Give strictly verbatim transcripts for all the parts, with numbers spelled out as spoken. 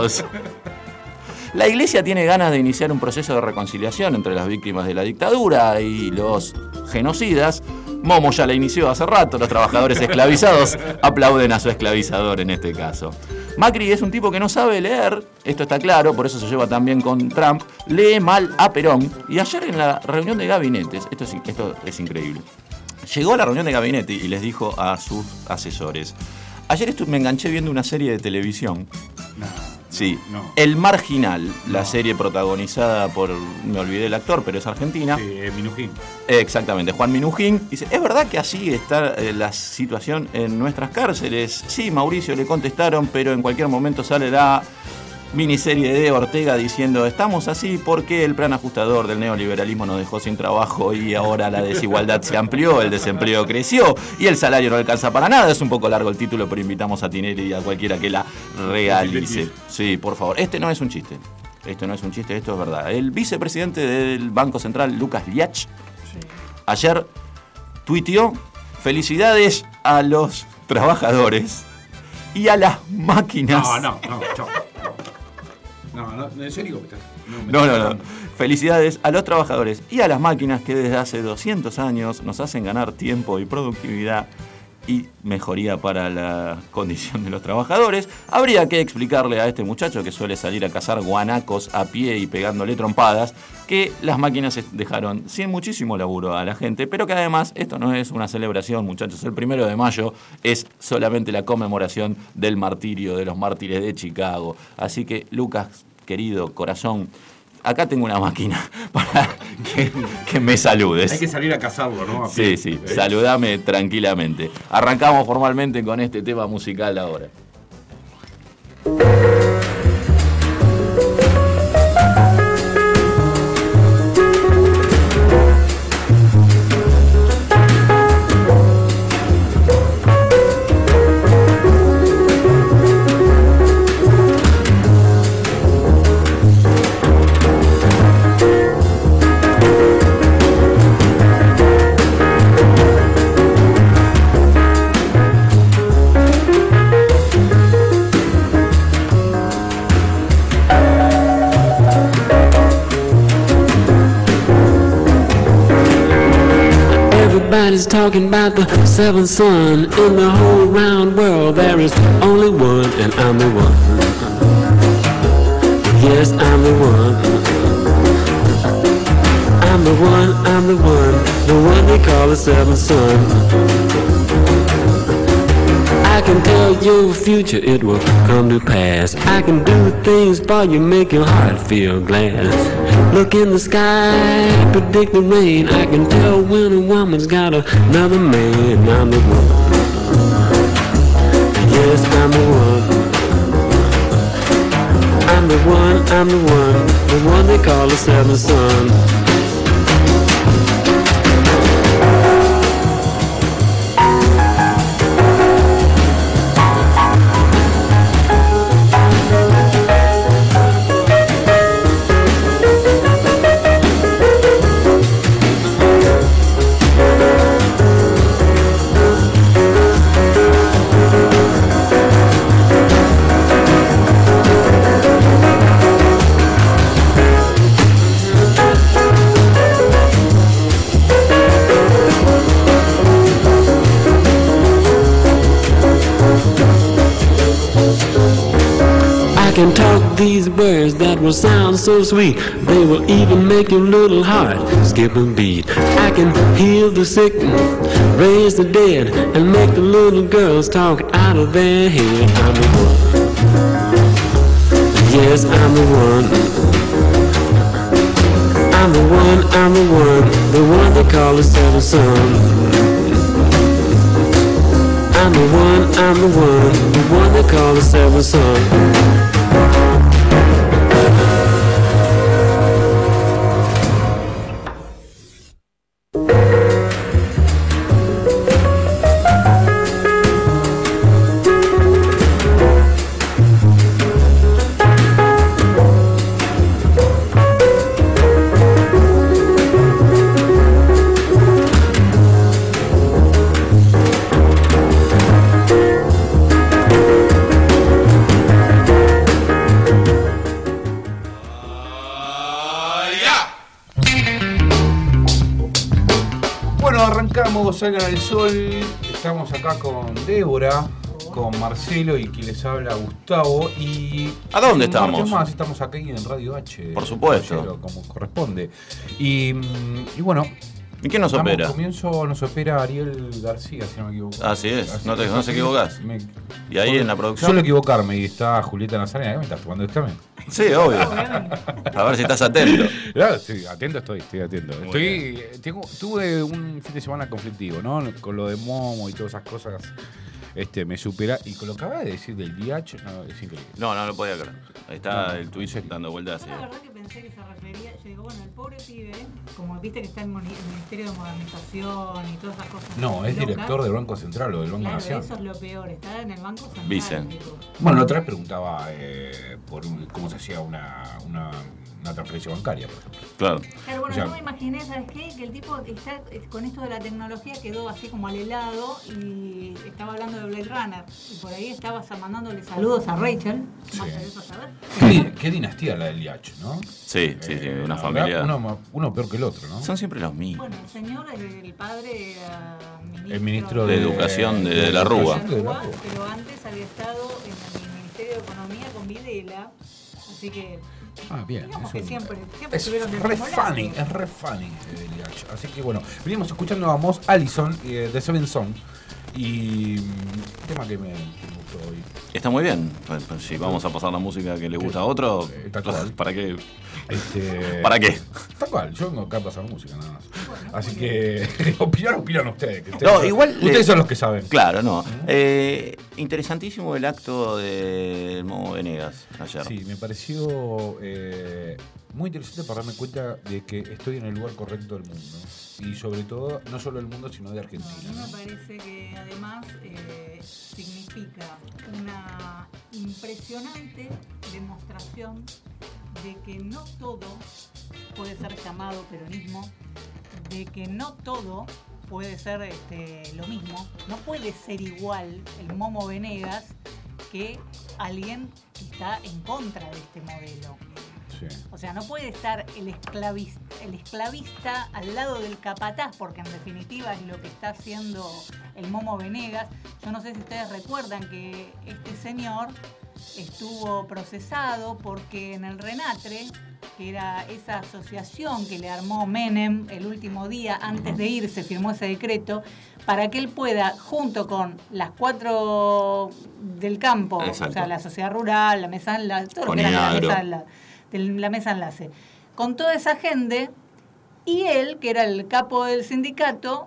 Unidos. La Iglesia tiene ganas de iniciar un proceso de reconciliación entre las víctimas de la dictadura y los genocidas. Momo ya la inició hace rato, los trabajadores esclavizados aplauden a su esclavizador en este caso. Macri es un tipo que no sabe leer, esto está claro, por eso se lleva tan bien con Trump, lee mal a Perón, y ayer en la reunión de gabinetes, esto es, esto es increíble, llegó a la reunión de gabinete y les dijo a sus asesores, ayer estuve, me enganché viendo una serie de televisión. No. Sí, no. El Marginal, no. la serie protagonizada por, me olvidé el actor, pero es argentina. Sí, eh, Minujín. Eh, exactamente, Juan Minujín. Dice, ¿es verdad que así está eh, la situación en nuestras cárceles? Sí, Mauricio, le contestaron, pero en cualquier momento sale la miniserie de Ortega diciendo, estamos así porque el plan ajustador del neoliberalismo nos dejó sin trabajo y ahora la desigualdad se amplió, el desempleo creció y el salario no alcanza para nada. Es un poco largo el título, pero invitamos a Tinelli y a cualquiera que la realice. Sí, por favor. Este no es un chiste. Esto no es un chiste, esto es verdad. El vicepresidente del Banco Central, Lucas Liach, sí. ayer tuiteó, felicidades a los trabajadores y a las máquinas. No, no, no, chao. No, no, en serio. No, no, no. Felicidades a los trabajadores y a las máquinas que desde hace doscientos años nos hacen ganar tiempo y productividad y mejoría para la condición de los trabajadores. Habría que explicarle a este muchacho que suele salir a cazar guanacos a pie y pegándole trompadas que las máquinas dejaron sin muchísimo laburo a la gente, pero que además esto no es una celebración, muchachos. El primero de mayo es solamente la conmemoración del martirio de los mártires de Chicago. Así que, Lucas, querido corazón, acá tengo una máquina para que, que me saludes. Hay que salir a cazarlo, ¿no? A sí, sí, ¿eh? Saludame tranquilamente. Arrancamos formalmente con este tema musical ahora. Everybody's talking about the seventh son. In the whole round world there is only one, and I'm the one. Yes, I'm the one. I'm the one, I'm the one, the one they call the seventh son. I can tell your future, it will come to pass. I can do things for you, make your heart feel glad. Look in the sky, predict the rain. I can tell when a woman's got another man. I'm the one. Yes, I'm the one. I'm the one, I'm the one, the one they call the seventh son. I can talk these words that will sound so sweet. They will even make your little heart skip a beat. I can heal the sick, raise the dead, and make the little girls talk out of their head. I'm the one. Yes, I'm the one. I'm the one, I'm the one, the one they call the seventh son. I'm the one, I'm the one, the one they call the seventh son. amigos, salgan al sol. Estamos acá con Débora, con Marcelo y quien les habla Gustavo. Y ¿A dónde estamos? Más, estamos aquí en Radio H. Por supuesto. Ayer, como corresponde. Y, y bueno. ¿Y quién nos opera? Comienzo nos opera Ariel García, si no me equivoco. Así es, Así no te no se equivocás. Me, y ahí en la producción. Suelo equivocarme y está Julieta Nazarena. ¿Qué me estás tomando el examen? Sí, obvio. A ver si estás atento. Claro, estoy atento, estoy, estoy atento. Muy Estoy, tengo, tuve un fin de semana conflictivo, ¿no? Con lo de Momo y todas esas cosas. Este, me supera. Y con lo que acabas de decir del D H, no, es increíble. No, no lo podía creer. Ahí está No, el Twitch dando vueltas. Yo la verdad que pensé que se refería, yo digo, bueno, el pobre pibe, como viste que está en el Ministerio de Modernización y todas esas cosas. No, es locas. Director del Banco Central o del Banco Claro, Nación. eso es lo peor, está en el Banco Central. Vicen. Tipo. Bueno, la otra vez preguntaba eh, por un- cómo se hacía una, una, una transferencia bancaria, por ejemplo. Claro. Claro, bueno, O sea, yo me imaginé, ¿sabes qué? Que el tipo está con esto de la tecnología quedó así como al helado y estaba hablando de Blade Runner. Y por ahí estabas mandándole saludos a Rachel. Sí. Más allá de eso, saber. ¿Qué, di- qué dinastía la del D H, ¿no? Sí, sí, sí, Eh, una la familia. verdad, Uno, ma- uno peor que el otro, ¿no? Son siempre los mismos. Bueno, el señor, el, el padre era ministro, El ministro de Educación de- de la Rúa. de la Rúa, pero antes había estado en el Ministerio de Economía con Videla, así que Ah, bien. digamos eso que siempre, siempre es estuvieron del re mismo lado. funny, es re funny el D H. Así que bueno, venimos escuchando a Moss Allison eh, de Seven Song. Y mm, tema que me, que me gustó hoy. Está muy bien. Pues, pues, si vamos a pasar la música que le gusta a otro, Eh, tal cual. ¿para qué? Este, ¿Para qué? Tal cual, yo vengo acá a pasar música nada más. Así que opinar, opinan ustedes. Que ustedes No, son, igual ustedes le- son los que saben. Claro, no. Eh, interesantísimo el acto de Momo Venegas ayer. Sí, me pareció eh, muy interesante para darme cuenta de que estoy en el lugar correcto del mundo. Y sobre todo, no solo del mundo, sino de No, Argentina. a mí ¿no? me parece que además eh, significa una impresionante demostración de que no todo puede ser llamado peronismo, de que no todo puede ser este, lo mismo, no puede ser igual el Momo Venegas que alguien que está en contra de este modelo. Sí. O sea, no puede estar el esclavista, el esclavista al lado del capataz, porque en definitiva es lo que está haciendo el Momo Venegas. Yo no sé si ustedes recuerdan que este señor estuvo procesado porque en el Renatre, que era esa asociación que le armó Menem el último día antes de irse, firmó ese decreto para que él pueda, junto con las cuatro del campo, Exacto. o sea, la sociedad rural, la mesa enlace, todo lo Con que era la Inagro. mesa, enla- de la mesa enlace, con toda esa gente, y él, que era el capo del sindicato,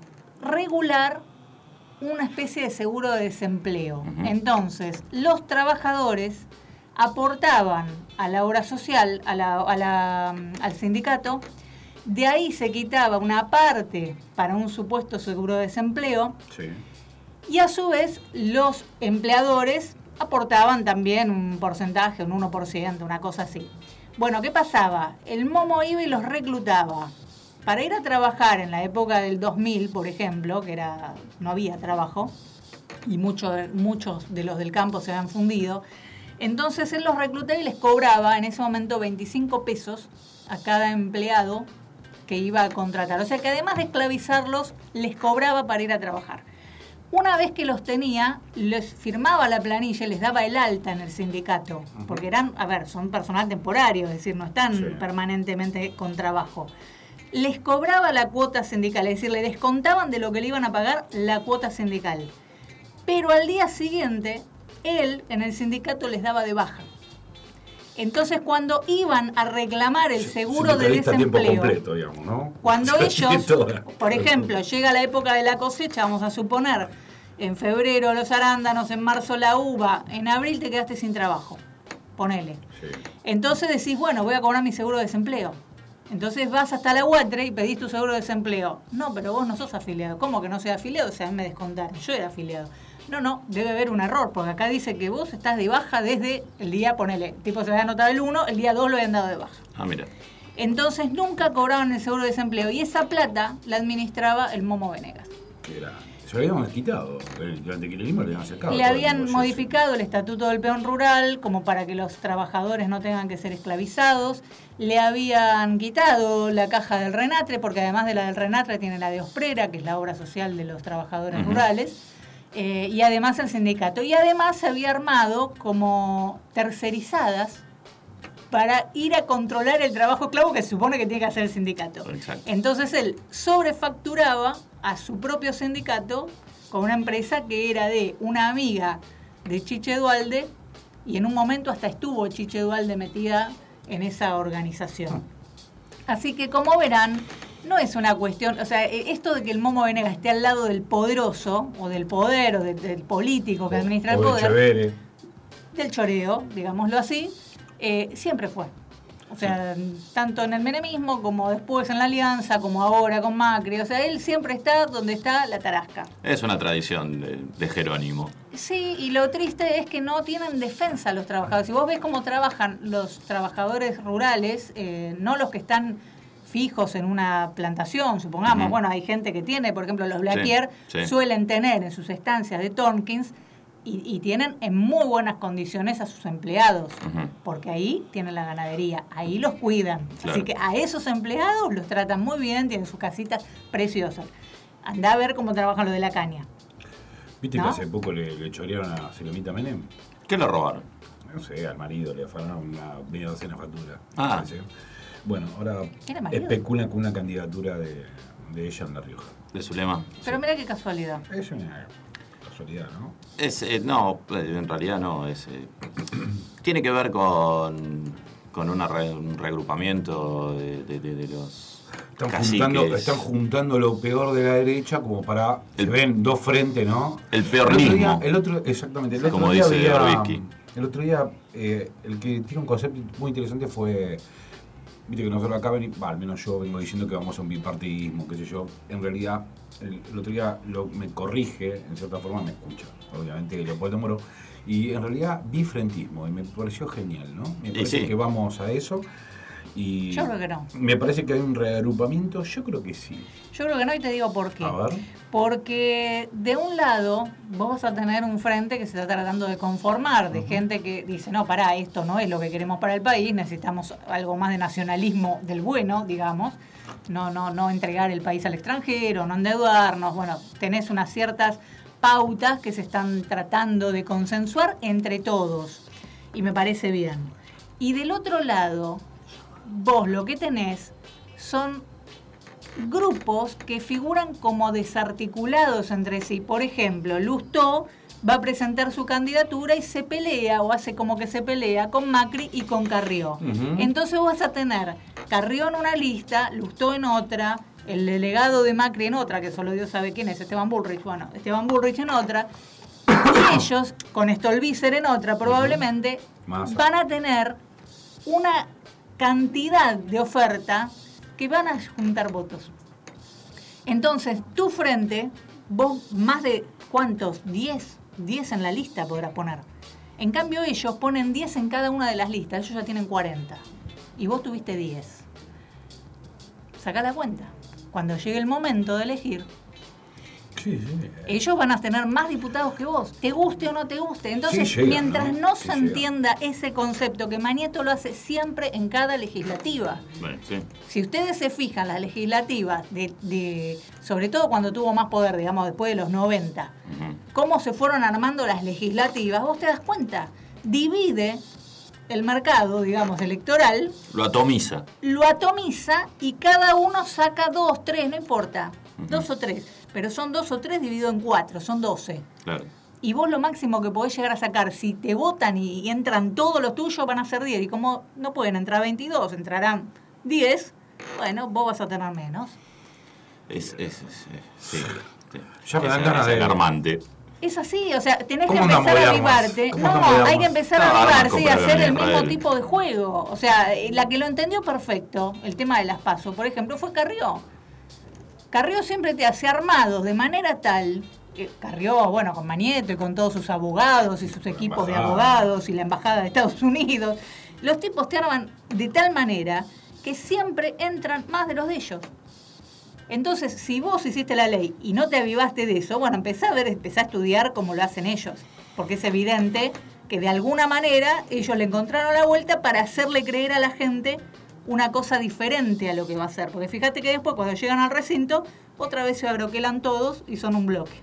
regular una especie de seguro de desempleo. Ujú. Entonces, los trabajadores aportaban a la obra social, a la, a la, al sindicato, de ahí se quitaba una parte para un supuesto seguro de desempleo, Sí. y a su vez los empleadores aportaban también un porcentaje, un uno por ciento, una cosa así. Bueno, ¿qué pasaba? El Momo iba y los reclutaba. Para ir a trabajar en la época del dos mil, por ejemplo, que era no había trabajo, y muchos muchos de los del campo se habían fundido, entonces él los reclutaba y les cobraba en ese momento veinticinco pesos a cada empleado que iba a contratar. O sea que además de esclavizarlos, les cobraba para ir a trabajar. Una vez que los tenía, les firmaba la planilla y les daba el alta en el sindicato. Porque eran, a ver, son personal temporario, es decir, no están Sí. permanentemente con trabajo. Les cobraba la cuota sindical, es decir, le descontaban de lo que le iban a pagar la cuota sindical. Pero al día siguiente, él en el sindicato les daba de baja. Entonces, cuando iban a reclamar el seguro de Sindicalista a tiempo desempleo, completo, digamos, ¿no? cuando Sí, ellos, toda. por ejemplo, llega la época de la cosecha, vamos a suponer, en febrero los arándanos, en marzo la uva, en abril te quedaste sin trabajo, ponele. Sí. Entonces decís, bueno, voy a cobrar mi seguro de desempleo. Entonces vas hasta la U A T R E y pedís tu seguro de desempleo. No, pero vos no sos afiliado. ¿Cómo que no soy afiliado? O sea, a mí me descontaron. Yo era afiliado. No, no, debe haber un error, porque acá dice que vos estás de baja desde el día, ponele, tipo se había anotado el uno, el día dos lo habían dado de baja. Ah, mira. Entonces nunca cobraban el seguro de desempleo y esa plata la administraba el Momo Venegas. Qué grande. Se lo habían quitado. Durante el kirchnerismo le habían sacado. Le todo el habían negocio modificado el estatuto del peón rural como para que los trabajadores no tengan que ser esclavizados. Le habían quitado la caja del Renatre, porque además de la del Renatre tiene la de Osprera, que es la obra social de los trabajadores uh-huh. rurales. Eh, y además el sindicato. Y además se había armado como tercerizadas para ir a controlar el trabajo esclavo que se supone que tiene que hacer el sindicato. Exacto. Entonces él sobrefacturaba a su propio sindicato con una empresa que era de una amiga de Chiche Duhalde, y en un momento hasta estuvo Chiche Duhalde metida en esa organización. Así que, como verán, no es una cuestión, o sea, esto de que el Momo Venegas esté al lado del poderoso, o del poder, o de, del político que administra el poder, Chavere. del choreo, digámoslo así, eh, siempre fue. O sea, sí. tanto en el menemismo, como después en la Alianza, como ahora con Macri. O sea, él siempre está donde está la tarasca. Es una tradición de, de Jerónimo. Sí, y lo triste es que no tienen defensa los trabajadores. Si vos ves cómo trabajan los trabajadores rurales, eh, no los que están fijos en una plantación, supongamos. Uh-huh. Bueno, hay gente que tiene, por ejemplo, los Blaquier sí, sí. suelen tener en sus estancias de Tompkins y, y tienen en muy buenas condiciones a sus empleados, uh-huh. porque ahí tienen la ganadería, ahí los cuidan. Claro. Así que a esos empleados los tratan muy bien, tienen sus casitas preciosas. Andá a ver cómo trabajan los de la caña. ¿Viste ¿no? que hace poco le, le chorearon a Selomita Menem? ¿Qué le robaron? No sé, al marido le afanaron una media docena de facturas. Ah. Bueno, ahora especulan con una candidatura de, de ella en La Rioja. ¿De Zulema? Pero sí. mira qué casualidad. Es una casualidad, ¿no? Es, eh, no, en realidad no. Es, eh, tiene que ver con, con una re, un reagrupamiento de, de, de, de los están juntando, están juntando lo peor de la derecha como para... El, se ven dos frentes, ¿no? El peornismo. El otro, día, el otro exactamente. El otro como día dice Orbisky. El otro día, eh, el que tiene un concepto muy interesante fue... Viste que nosotros acá, ven, bah, al menos yo vengo diciendo que vamos a un bipartidismo, qué sé yo. En realidad, el, el otro día lo, me corrige, en cierta forma me escucha, obviamente, Leopoldo Moro. Y en realidad, bifrentismo, y me pareció genial, ¿no? Me parece sí. que vamos a eso. Y yo creo que no. Me parece que hay un reagrupamiento, yo creo que sí. Yo creo que no, y te digo por qué. A ver. Porque de un lado vos vas a tener un frente que se está tratando de conformar, de uh-huh. gente que dice, no, pará, esto no es lo que queremos para el país, necesitamos algo más de nacionalismo del bueno, digamos, no, no, no entregar el país al extranjero, no endeudarnos, bueno, tenés unas ciertas pautas que se están tratando de consensuar entre todos, y me parece bien. Y del otro lado, vos lo que tenés son grupos que figuran como desarticulados entre sí. Por ejemplo, Lustó va a presentar su candidatura y se pelea, o hace como que se pelea, con Macri y con Carrió. Uh-huh. Entonces vos vas a tener Carrió en una lista, Lustó en otra, el delegado de Macri en otra, que solo Dios sabe quién es, Esteban Bullrich, bueno, Esteban Bullrich en otra, y ellos, con Stolbizer en otra, probablemente, uh-huh. van a tener una cantidad de oferta que van a juntar votos. Entonces, tu frente, vos más de, ¿cuántos? diez, diez en la lista podrás poner. En cambio, ellos ponen diez en cada una de las listas, ellos ya tienen cuarenta. Y vos tuviste diez. Sacá la cuenta. Cuando llegue el momento de elegir, sí, sí. ellos van a tener más diputados que vos, te guste o no te guste. Entonces, sí, llega, mientras no, no se sí, entienda llega. ese concepto, que Manieto lo hace siempre en cada legislativa. Bueno, sí. Si ustedes se fijan, las legislativas, de, de, sobre todo cuando tuvo más poder, digamos, después de los noventa, uh-huh. cómo se fueron armando las legislativas, vos te das cuenta, divide el mercado, digamos, electoral. Lo atomiza. Lo atomiza y cada uno saca dos, tres, no importa, uh-huh. dos o tres. Pero son dos o tres dividido en cuatro, son doce. Claro. Y vos lo máximo que podés llegar a sacar, si te votan y, y entran todos los tuyos, van a ser diez. Y como no pueden entrar veintidós, entrarán diez, bueno, vos vas a tener menos. Es, es, es, es sí, sí. Ya me dan ganas de... alarmante. Es así, o sea, tenés que empezar a avivarte. No, hay que empezar a avivarse y hacer el mismo tipo de juego. O sea, la que lo entendió perfecto, el tema de las PASO, por ejemplo, fue Carrió. Carrió siempre te hace armados de manera tal, que Carrió, bueno, con Manieto y con todos sus abogados y sus equipos de abogados y la embajada de Estados Unidos, los tipos te arman de tal manera que siempre entran más de los de ellos. Entonces, si vos hiciste la ley y no te avivaste de eso, bueno, empezá a ver, empezá a estudiar como lo hacen ellos, porque es evidente que de alguna manera ellos le encontraron la vuelta para hacerle creer a la gente una cosa diferente a lo que va a ser. Porque fíjate que después, cuando llegan al recinto, otra vez se abroquelan todos y son un bloque.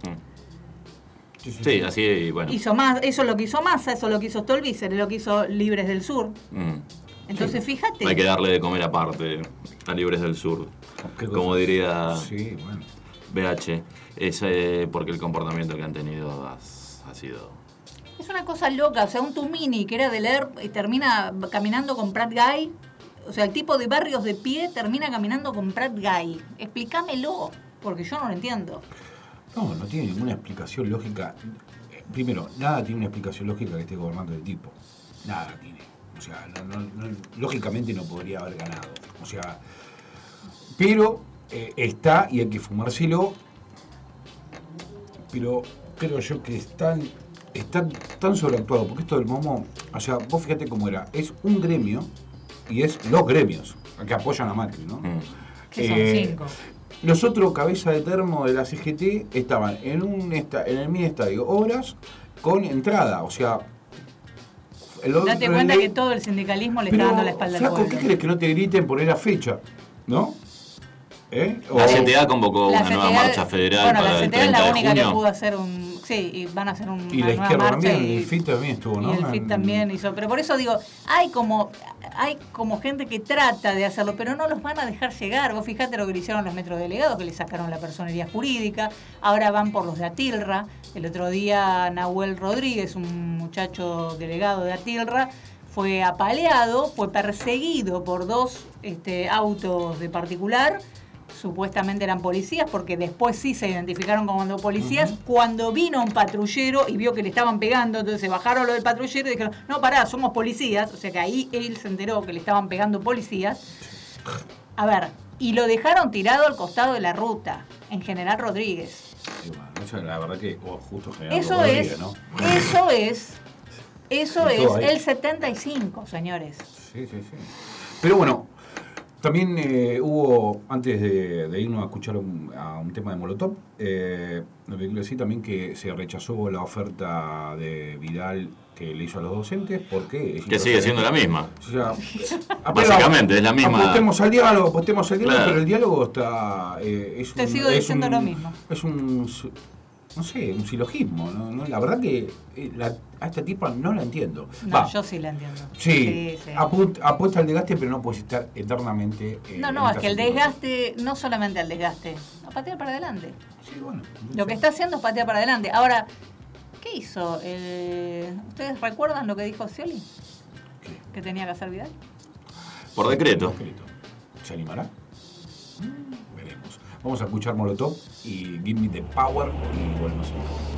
Sí, así, bueno. Hizo más, eso es lo que hizo Massa, eso es lo que hizo Stolbizer, es lo que hizo Libres del Sur. Mm. Entonces, sí. Fíjate. Hay que darle de comer aparte a Libres del Sur. Como diría sí, bueno. B H. Es eh, porque el comportamiento que han tenido ha, ha sido... Es una cosa loca. O sea, un Tumini que era de leer y termina caminando con Prat Guy. O sea, el tipo de Barrios de Pie termina caminando con Prat Guy. Explícamelo, porque yo no lo entiendo. No, no tiene ninguna explicación lógica. Primero, nada tiene una explicación lógica que esté gobernando el tipo. Nada tiene. O sea, no, no, no, lógicamente no podría haber ganado. O sea, pero eh, está y hay que fumárselo. Pero creo yo que están, están tan sobreactuado, porque esto del Momo, o sea, vos fíjate cómo era. Es un gremio y es los gremios que apoyan a Macri, ¿no? Mm. Que son eh, cinco. Los otros cabezas de termo de la C G T estaban en un esta, en el mini estadio obras con entrada, o sea... El Date cuenta ley, que todo el sindicalismo le está dando la espalda flaco, al pueblo. ¿Qué crees que no te griten por la fecha? ¿No? ¿Eh? O... La C T A convocó la una C T A, nueva marcha federal bueno, para la el C T A treinta es la de única junio. que pudo hacer un... Sí, y van a hacer un, y una la nueva izquierda marcha. También, Y el F I T también estuvo, ¿no? Y el F I T también hizo. Pero por eso digo, hay como hay como gente que trata de hacerlo, pero no los van a dejar llegar. Vos fijate lo que le hicieron los metrodelegados, que le sacaron la personería jurídica. Ahora van por los de Atilra. El otro día Nahuel Rodríguez, un muchacho delegado de Atilra, fue apaleado, fue perseguido por dos este, autos de particular. Supuestamente eran policías, porque después sí se identificaron como policías. Uh-huh. Cuando vino un patrullero y vio que le estaban pegando, entonces se bajaron lo del patrullero y dijeron, no, pará, somos policías. O sea que ahí él se enteró que le estaban pegando policías. A ver, y lo dejaron tirado al costado de la ruta, en General Rodríguez. Sí, bueno, eso, la verdad que oh, justo General eso Rodríguez, es, ¿no? Eso es, eso es ahí. el setenta y cinco, señores. Sí, sí, sí. Pero bueno, también eh, hubo, antes de, de irnos a escuchar un, a un tema de Molotov, eh, lo que quiero decir también que se rechazó la oferta de Vidal que le hizo a los docentes, porque... Que sigue siendo la misma. O sea, básicamente es la misma. Apostemos al diálogo, apostemos al diálogo, claro. Pero el diálogo está... Eh, es Te un, sigo es diciendo un, lo mismo. Es un... no sé, un silogismo, ¿no? ¿no? La verdad que la, a esta tipa no la entiendo. No, Va, yo sí la entiendo. Sí, sí, sí. Apu- apuesta al desgaste, pero no puedes estar eternamente... Eh, no, no, es que el desgaste, no solamente al desgaste, a patear para adelante. Sí, bueno. Lo que está haciendo es patear para adelante. Ahora, ¿qué hizo? Eh, ¿Ustedes recuerdan lo que dijo Scioli? ¿Qué? ¿Que tenía que hacer Vidal? Por decreto. decreto. ¿Se animará? Mm, veremos. Vamos a escuchar Molotov y Give Me the Power y volvemos.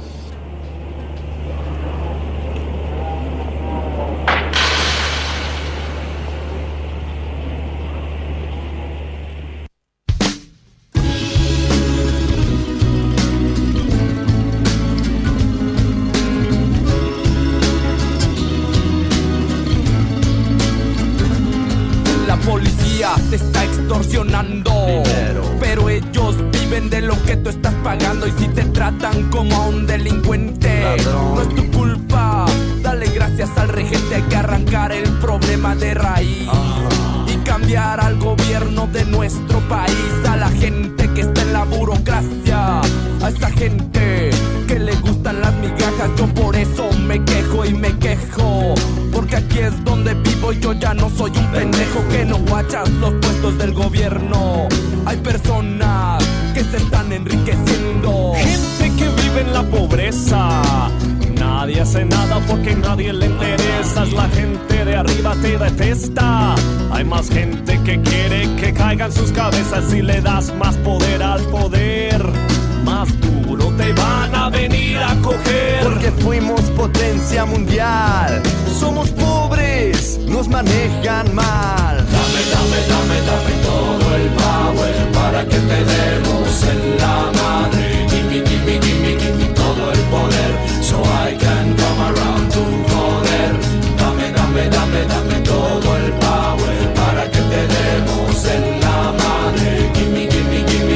Te está extorsionando dinero, pero ellos viven de lo que tú estás pagando. Y si te tratan como a un delincuente, ladrón, no es tu culpa. Dale gracias al regente, hay que arrancar el problema de raíz. uh-huh. Y cambiar al gobierno de nuestro país, a la gente que está en la burocracia, a esa gente que le gustan las migajas. Yo por eso me quejo y me quejo, porque aquí es donde vivo y yo ya no soy un pendejo que no guachas los puestos del gobierno. Hay personas que se están enriqueciendo, gente que vive en la pobreza. Nadie hace nada porque nadie le interesa. La gente de arriba te detesta. Hay más gente que quiere que caigan sus cabezas. Si le das más poder al poder, más duro te van a venir a coger. Porque fuimos potencia mundial. Somos pobres, nos manejan mal. Dame, dame, dame, dame todo el power para que te demos en la madre. Gimme, gimme, gimme, gimme todo el poder, so I can come around to joder. Dame, dame, dame, dame todo el power para que te demos en la madre. Gimme, gimme, gimme.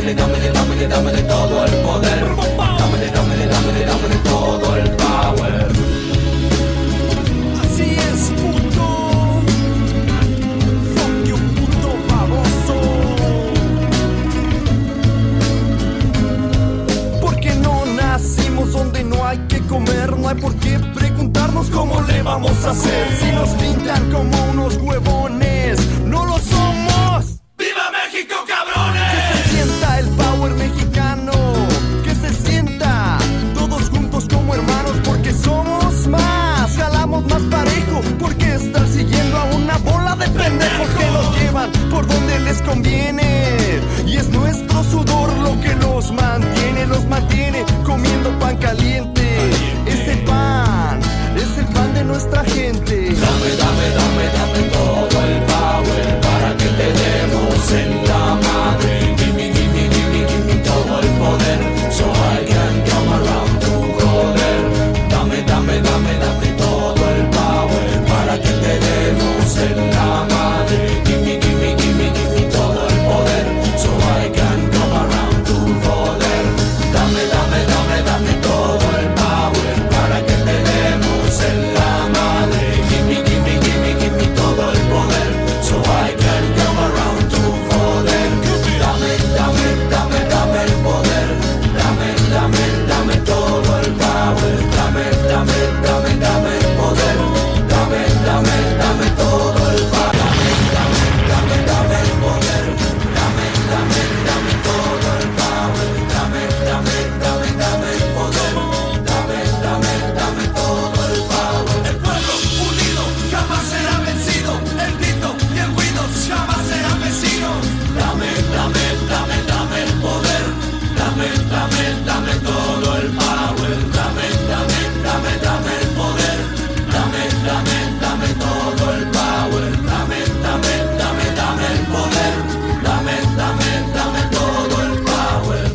dámele, dámele, dámele, dámele todo el poder. Dámele, dámele, dámele, dámele todo el power. Así es, puto. Fuck you, puto baboso. Porque no nacimos donde no hay que comer, no hay por qué preguntarnos cómo le vamos a hacer. Si nos pintan como unos huevones, no lo somos. ¡Viva México, cabrones! Que se sienta el power mexicano, que se sienta todos juntos como hermanos, porque somos más, jalamos más parejo, porque estar siguiendo a una bola de pendejos que nos llevan por donde les conviene. Y es nuestro sudor lo que los mantiene, los mantiene comiendo pan caliente. Ese pan es el pan de nuestra gente. Dame, dame, dame, dame todo el power para que te demos en la madre. Gimme, gimme, gimme, gimme todo el poder, so I can come around to joder. Dame, dame, dame, dame todo el power para que te demos en la madre. Gimme, gimme, gimme, gimme todo el poder, so I can come around to joder. Dame, dame, dame, dame todo el power para que te demos en la madre. Gimme, gimme, gimme, gimme todo el poder, so I can come around to joder. Dame, dame, dame, dame el poder. Dame, dame, dame todo el power. Dame, dame, dame, dame el poder. Dame, dame, dame todo el power. Dame, dame, dame, dame el poder. Dame, dame, dame todo el power. Dame, dame, dame, dame el poder. Dame, dame, dame todo el power. El pueblo unido jamás será vencido. El grito y el ruido jamás serán vecinos. Dame, dame, dame, dame el poder. Dame, dame, dame todo el power. Dame, dame, dame, dame el poder. Dame, dame, dame todo el power. Dame, dame, dame, dame el poder. Dame, dame, dame todo el power.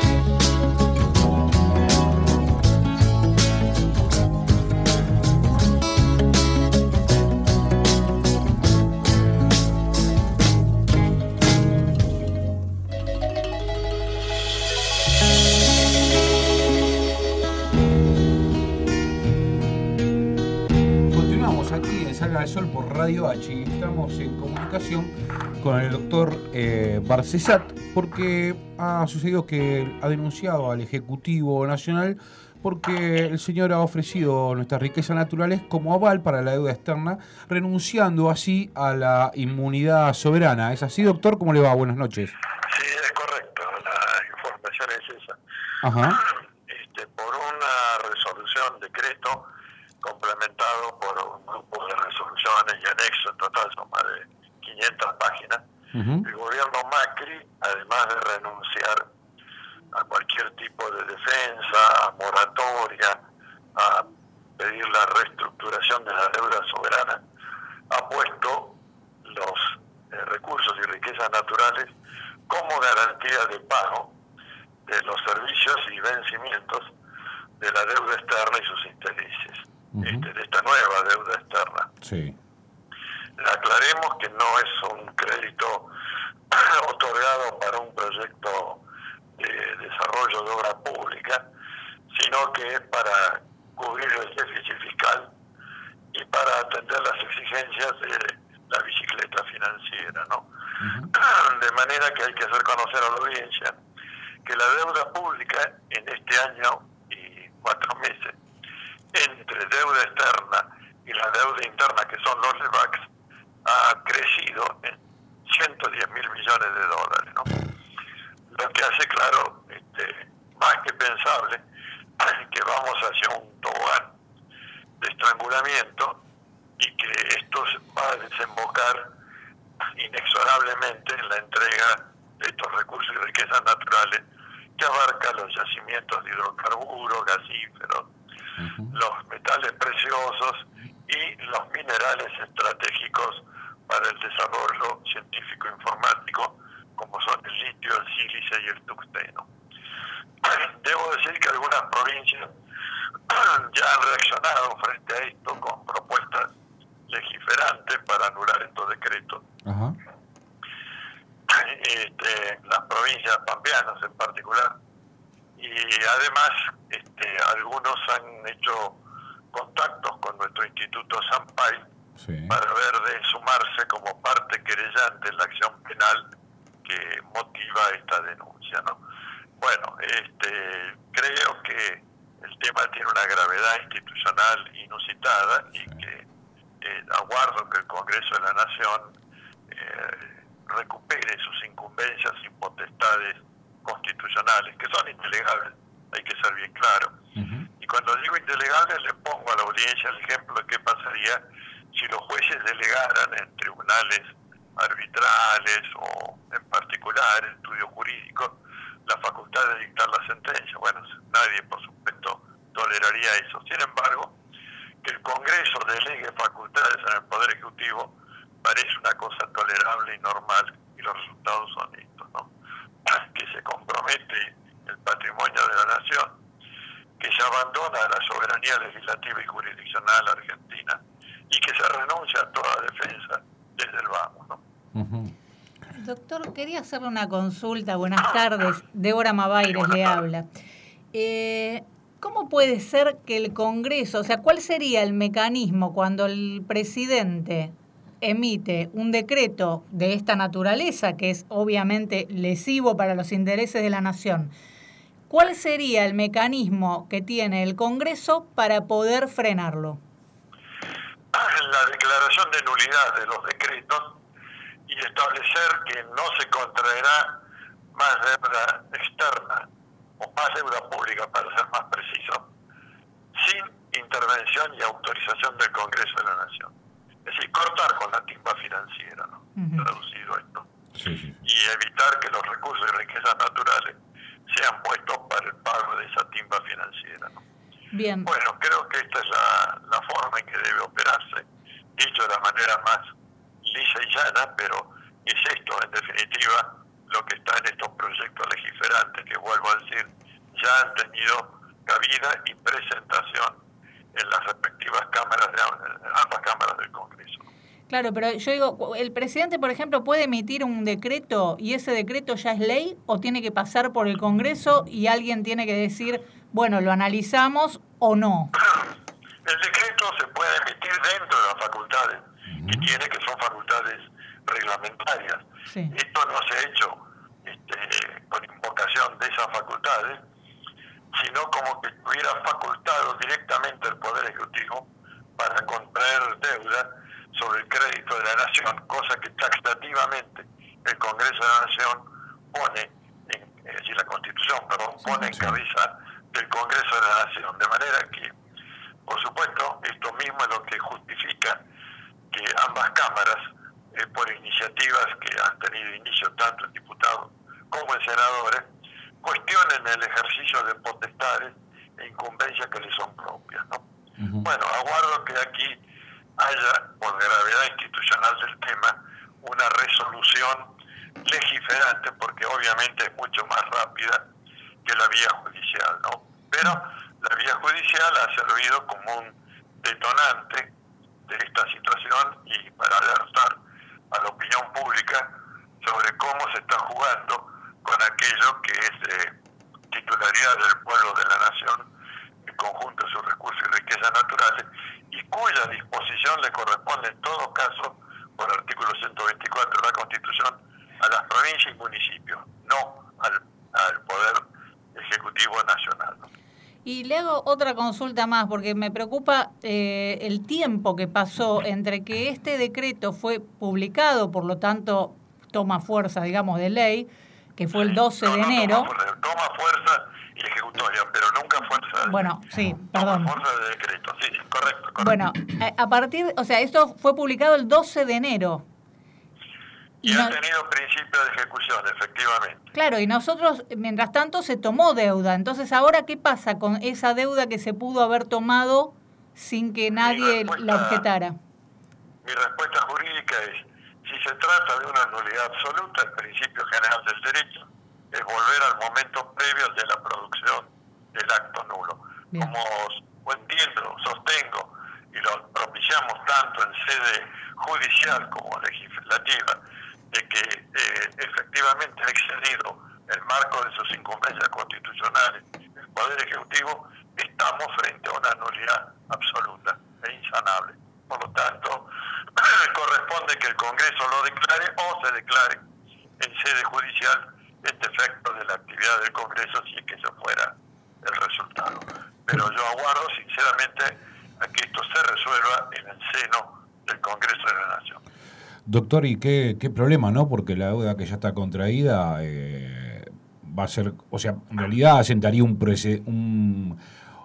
Continuamos aquí en Salga del Sol por Radio H. Estamos en comunicación con el doctor eh, Barcesat, porque ha sucedido que ha denunciado al Ejecutivo Nacional porque el señor ha ofrecido nuestras riquezas naturales como aval para la deuda externa, renunciando así a la inmunidad soberana. ¿Es así, doctor? ¿Cómo le va? Buenas noches. Sí, es correcto. La información es esa. Ajá. Este, por una resolución, decreto, complementado por un grupo de resoluciones y anexos, en total son más de quinientas páginas, Uh-huh. el gobierno Macri, además de renunciar a cualquier tipo de defensa, a moratoria, a pedir la reestructuración de la deuda soberana, ha puesto los eh, recursos y riquezas naturales como garantía de pago de los servicios y vencimientos de la deuda externa y sus intereses, uh-huh. este, de esta nueva deuda externa. Sí. Aclaremos que no es un crédito otorgado para un proyecto de desarrollo de obra pública, sino que es para cubrir el déficit fiscal y para atender las exigencias de la bicicleta financiera, ¿no? Uh-huh. De manera que hay que hacer conocer a la audiencia que la deuda pública en este año y cuatro meses, entre deuda externa y la deuda interna, que son los LEVACs, ha crecido en ciento diez mil millones de dólares, ¿no? Lo que hace, claro, este, más que pensable, que vamos hacia un tobogán de estrangulamiento y que esto va a desembocar inexorablemente en la entrega de estos recursos y riquezas naturales que abarca los yacimientos de hidrocarburos, gasíferos, uh-huh. los metales preciosos y los minerales estratégicos para el desarrollo científico-informático, como son el litio, el sílice y el tungsteno. Debo decir que algunas provincias ya han reaccionado frente a esto con propuestas legiferantes para anular estos decretos. Uh-huh. este, las provincias pampeanas en particular. Y además este, algunos han hecho contactos con nuestro Instituto Sampay, sí, para ver de sumarse como parte querellante en la acción penal que motiva esta denuncia, ¿no? Bueno, este, creo que el tema tiene una gravedad institucional inusitada y que eh, aguardo que el Congreso de la Nación eh, recupere sus incumbencias y potestades constitucionales, que son indelegables, hay que ser bien claro. Uh-huh. Y cuando digo indelegables, le pongo a la audiencia el ejemplo de qué pasaría si los jueces delegaran en tribunales arbitrales o en particular en estudios jurídicos la facultad de dictar la sentencia. Bueno, nadie, por supuesto, toleraría eso. Sin embargo, que el Congreso delegue facultades en el Poder Ejecutivo parece una cosa tolerable y normal, y los resultados son estos, ¿no? Que se compromete el patrimonio de la nación, que se abandona la soberanía legislativa y jurisdiccional argentina, y que se renuncia a toda defensa desde el vamos, ¿no? Uh-huh. Doctor, quería hacerle una consulta. Buenas tardes. Débora Mavaires le habla. Eh, ¿Cómo puede ser que el Congreso, o sea, cuál sería el mecanismo cuando el presidente emite un decreto de esta naturaleza, que es obviamente lesivo para los intereses de la nación? ¿Cuál sería el mecanismo que tiene el Congreso para poder frenarlo? La declaración de nulidad de los decretos y establecer que no se contraerá más deuda externa o más deuda pública, para ser más preciso, sin intervención y autorización del Congreso de la Nación. Es decir, cortar con la timba financiera, ¿no? Uh-huh. Traducido esto. Sí, sí. Y evitar que los recursos y riquezas naturales sean puestos para el pago de esa timba financiera, ¿no? Bien. Bueno, creo que esta es la, la forma en que debe operarse, dicho de la manera más lisa y llana, pero es esto, en definitiva, lo que está en estos proyectos legislantes, que vuelvo a decir, ya han tenido cabida y presentación en las respectivas cámaras, de, en ambas cámaras del Congreso. Claro, pero yo digo, ¿el presidente, por ejemplo, puede emitir un decreto y ese decreto ya es ley, o tiene que pasar por el Congreso y alguien tiene que decir, bueno, lo analizamos o no? El decreto se puede emitir dentro de las facultades que tiene, que son facultades reglamentarias. Sí. Esto no se ha hecho este, con invocación de esas facultades, sino como que estuviera facultado directamente el Poder Ejecutivo para contraer deuda sobre el crédito de la Nación, cosa que taxativamente el Congreso de la Nación pone, en, es decir, la Constitución, perdón, pone en cabeza del Congreso de la Nación. De manera que, por supuesto, esto mismo es lo que justifica que ambas cámaras, eh, por iniciativas que han tenido inicio tanto en diputados como en senadores, cuestionen el ejercicio de potestades e incumbencias que les son propias, ¿no? Uh-huh. Bueno, aguardo que aquí haya, por gravedad institucional del tema, una resolución legiferante, porque obviamente es mucho más rápida que la vía judicial, ¿no? Pero la vía judicial ha servido como un detonante de esta situación y para alertar a la opinión pública sobre cómo se está jugando con aquello que es eh, titularidad del pueblo de la nación, el conjunto de sus recursos y riquezas naturales, y cuya disposición le corresponde en todo caso, por artículo ciento veinticuatro de la Constitución, a las provincias y municipios, no al, al Poder Ejecutivo Nacional, ¿no? Y le hago otra consulta más, porque me preocupa eh, el tiempo que pasó entre que este decreto fue publicado, por lo tanto toma fuerza, digamos, de ley, que fue el doce de enero. No, toma, toma fuerza y ejecutoria, pero nunca fuerza de Bueno, sí, perdón. Toma fuerza de decreto, sí, correcto, correcto. Bueno, a partir, o sea, esto fue publicado el doce de enero. Y, y ha no, tenido principio de ejecución, efectivamente. Claro, y nosotros, mientras tanto, se tomó deuda. Entonces, ¿ahora qué pasa con esa deuda que se pudo haber tomado sin que nadie la objetara? Mi respuesta jurídica es, si se trata de una nulidad absoluta, el principio general del derecho es volver al momento previo de la producción del acto nulo. Bien. Como entiendo, sostengo, y lo propiciamos tanto en sede judicial como legislativa, de que eh, efectivamente ha excedido el marco de sus incumbencias constitucionales, el Poder Ejecutivo, estamos frente a una nulidad absoluta e insanable. Por lo tanto, corresponde que el Congreso lo declare o se declare en sede judicial este efecto de la actividad del Congreso, si es que eso fuera el resultado. Pero yo aguardo sinceramente a que esto se resuelva en el seno del Congreso de la Nación. Doctor, y qué, qué problema, ¿no? Porque la deuda que ya está contraída eh, va a ser, o sea, en realidad asentaría un, prece, un,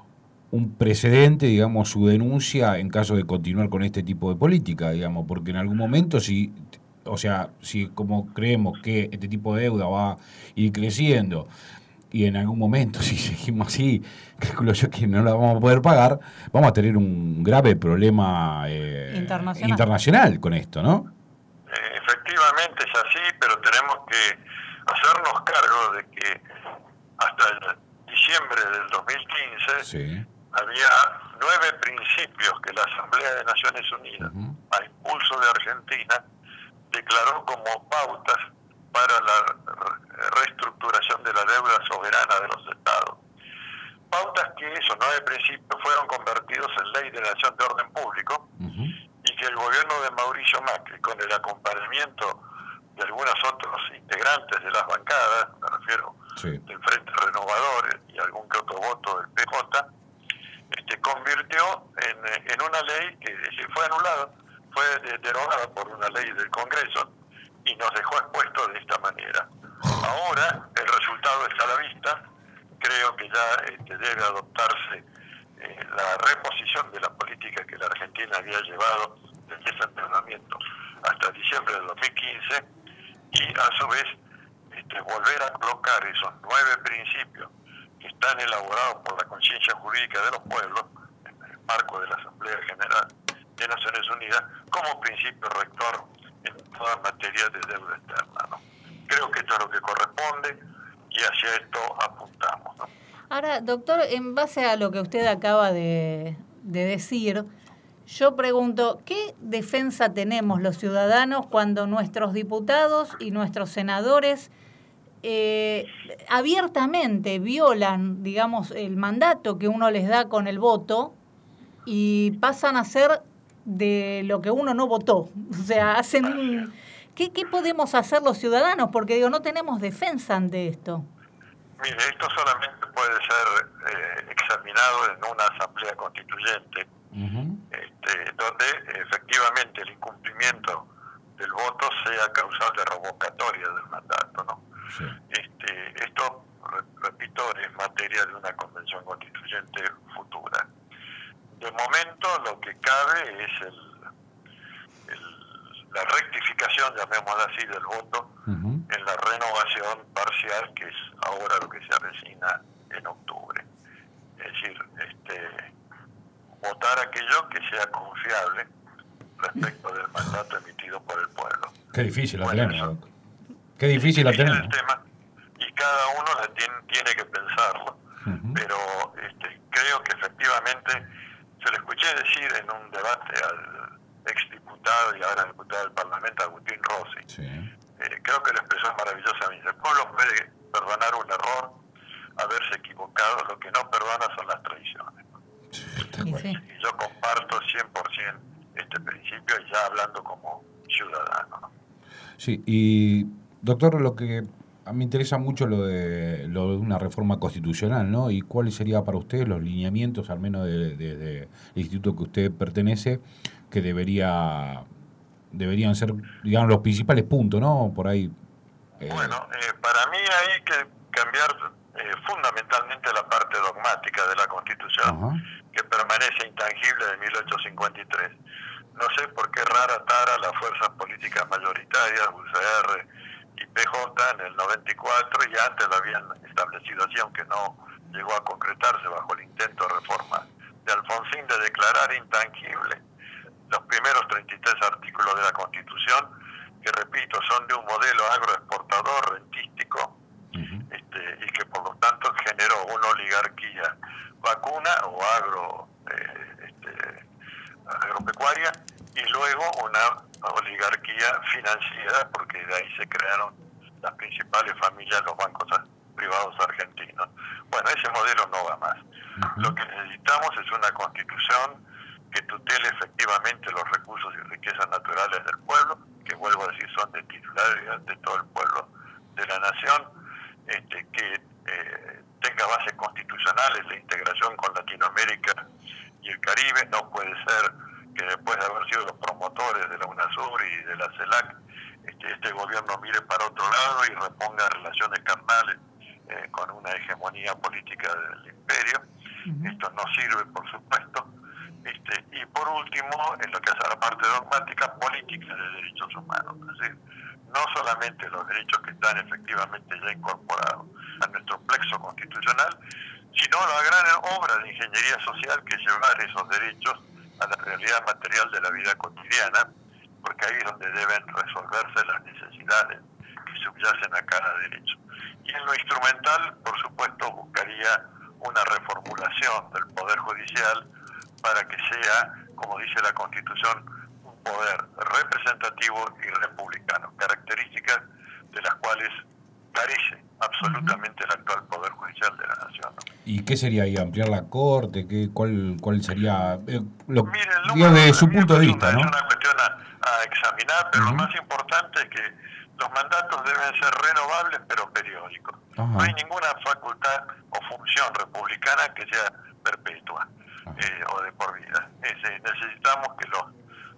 un precedente, digamos, su denuncia en caso de continuar con este tipo de política, digamos, porque en algún momento si, o sea, si como creemos que este tipo de deuda va a ir creciendo y en algún momento, si seguimos así, calculo yo que no la vamos a poder pagar, vamos a tener un grave problema eh, internacional. internacional con esto, ¿no? Eh, efectivamente es así, pero tenemos que hacernos cargo de que hasta el diciembre del dos mil quince Sí. había nueve principios que la Asamblea de Naciones Unidas, uh-huh. a impulso de Argentina, declaró como pautas para la reestructuración de la deuda soberana de los estados. Pautas que esos nueve principios fueron convertidos en ley de la Nación de Orden Público, uh-huh. y que el gobierno de Mauricio Macri, con el acompañamiento de algunos otros integrantes de las bancadas, me refiero sí. del Frente Renovador y algún que otro voto del P J, este, convirtió en, en una ley que si fue anulada, fue derogada por una ley del Congreso y nos dejó expuestos de esta manera. Ahora el resultado está a la vista, creo que ya este, debe adoptarse eh, la reposición de la política que la Argentina había llevado desde ese entrenamiento hasta diciembre del dos mil quince y a su vez este, volver a colocar esos nueve principios que están elaborados por la conciencia jurídica de los pueblos en el marco de la Asamblea General de Naciones Unidas como principio rector en toda materia de deuda externa, ¿no? Creo que esto es lo que corresponde y hacia esto apuntamos, ¿no? Ahora, doctor, en base a lo que usted acaba de, de decir, yo pregunto, ¿qué defensa tenemos los ciudadanos cuando nuestros diputados y nuestros senadores eh, abiertamente violan, digamos, el mandato que uno les da con el voto y pasan a ser de lo que uno no votó? O sea, hacen un... ¿Qué, qué podemos hacer los ciudadanos? Porque, digo, no tenemos defensa ante esto. Mire, esto solamente puede ser eh, examinado en una asamblea constituyente, uh-huh. este, donde efectivamente el incumplimiento del voto sea causal de revocatoria del mandato, ¿no? Sí. Este, esto, repito, es materia de una convención constituyente futura. De momento, lo que cabe es el, el, la rectificación, llamémosla así, del voto uh-huh. en la renovación parcial, que es ahora lo que se avecina en octubre. Es decir, este, votar aquello que sea confiable respecto del mandato emitido por el pueblo. Qué difícil la tenemos. Qué difícil la tenemos. El tema, y cada uno la tiene, tiene que pensarlo. Uh-huh. Pero este, creo que efectivamente, se lo escuché decir en un debate al exdiputado y ahora diputado del Parlamento, Agustín Rossi. Sí. Eh, creo que lo expresó maravillosamente. El pueblo puede perdonar un error, haberse equivocado, lo que no perdona son las traiciones. Sí, sí. Y yo comparto cien por ciento este principio, y ya hablando como ciudadano, ¿no? Sí, y doctor, lo que a mí me interesa mucho lo de, lo de una reforma constitucional, ¿no? Y cuáles serían para ustedes los lineamientos, al menos del de, de, de instituto que usted pertenece, que debería deberían ser, digamos, los principales puntos, ¿no? Por ahí. Eh... Bueno, eh, para mí hay que cambiar eh, fundamentalmente la parte dogmática de la Constitución, uh-huh. que permanece intangible de mil ochocientos cincuenta y tres. No sé por qué rara tara las fuerzas políticas mayoritarias, U C R y P J, en el noventa y cuatro, y antes lo habían establecido así, aunque no llegó a concretarse bajo el intento de reforma de Alfonsín de declarar intangible los primeros treinta y tres artículos de la Constitución, que repito, son de un modelo agroexportador, rentístico, uh-huh. este, y que por lo tanto generó una oligarquía vacuna o agro, eh, este, agropecuaria, y luego una oligarquía financiera, porque de ahí se crearon las principales familias, los bancos privados argentinos. Bueno, ese modelo no va más. Uh-huh. Lo que necesitamos es una constitución que tutele efectivamente los recursos y riquezas naturales del pueblo, que vuelvo a decir son de titularidad de todo el pueblo de la nación, este, que eh, tenga bases constitucionales, la integración con Latinoamérica y el Caribe. No puede ser que después de haber sido los promotores de la UNASUR y de la CELAC, este, este gobierno mire para otro lado y reponga relaciones carnales eh, con una hegemonía política del imperio. Uh-huh. Esto no sirve, por supuesto. Este, y por último, en lo que hace a la parte dogmática, política de derechos humanos, es decir, no solamente los derechos que están efectivamente ya incorporados a nuestro plexo constitucional, sino la gran obra de ingeniería social que es llevar esos derechos a la realidad material de la vida cotidiana, porque ahí es donde deben resolverse las necesidades que subyacen a cada derecho. Y en lo instrumental, por supuesto, buscaría una reformulación del Poder Judicial para que sea, como dice la Constitución, un poder representativo y republicano, características de las cuales carece absolutamente el actual Poder Judicial de la Nación, ¿no? ¿Y qué sería ahí? ¿Ampliar la Corte? ¿Qué, cuál, ¿Cuál sería? Eh, lo, Mire, el digo, desde su punto de es vista, una, ¿no? Es una cuestión a, a examinar, pero uh-huh. lo más importante es que los mandatos deben ser renovables, pero periódicos. Uh-huh. No hay ninguna facultad o función republicana que sea perpetua. Eh, o de por vida. Eh, necesitamos que los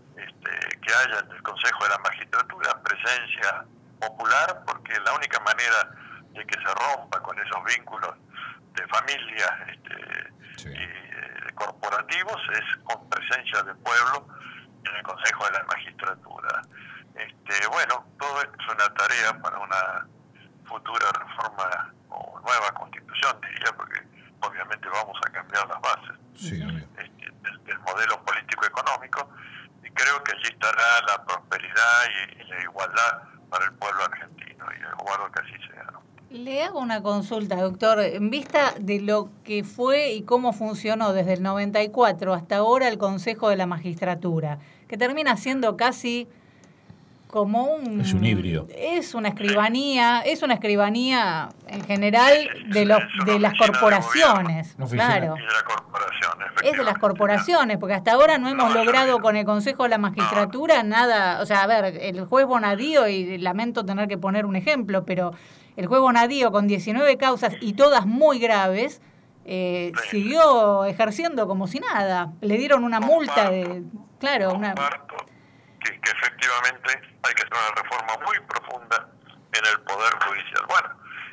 este, que haya en el Consejo de la Magistratura presencia popular, porque la única manera de que se rompa con esos vínculos de familias este, sí. y eh, corporativos es con presencia del pueblo en el Consejo de la Magistratura. Este, bueno, todo esto es una tarea para una futura reforma o nueva constitución, diría, porque obviamente vamos a cambiar las bases sí, este, del, del modelo político-económico, y creo que allí estará la prosperidad y, y la igualdad para el pueblo argentino, y aguardo que así sea, ¿no? Le hago una consulta, doctor. En vista de lo que fue y cómo funcionó desde el noventa y cuatro hasta ahora el Consejo de la Magistratura, que termina siendo casi como un... Es un híbrido. Es una escribanía, es una escribanía en general de los de las corporaciones. Claro. Y de la corporación, es de las corporaciones, porque hasta ahora no hemos no, logrado no, con el Consejo de la Magistratura no. nada. O sea, a ver, el juez Bonadío, y lamento tener que poner un ejemplo, pero el juez Bonadío con diecinueve causas y todas muy graves, eh, sí. siguió ejerciendo como si nada. Le dieron una comparto, multa de... Claro, una... Que, que efectivamente hay que hacer una reforma muy profunda en el Poder Judicial. Bueno,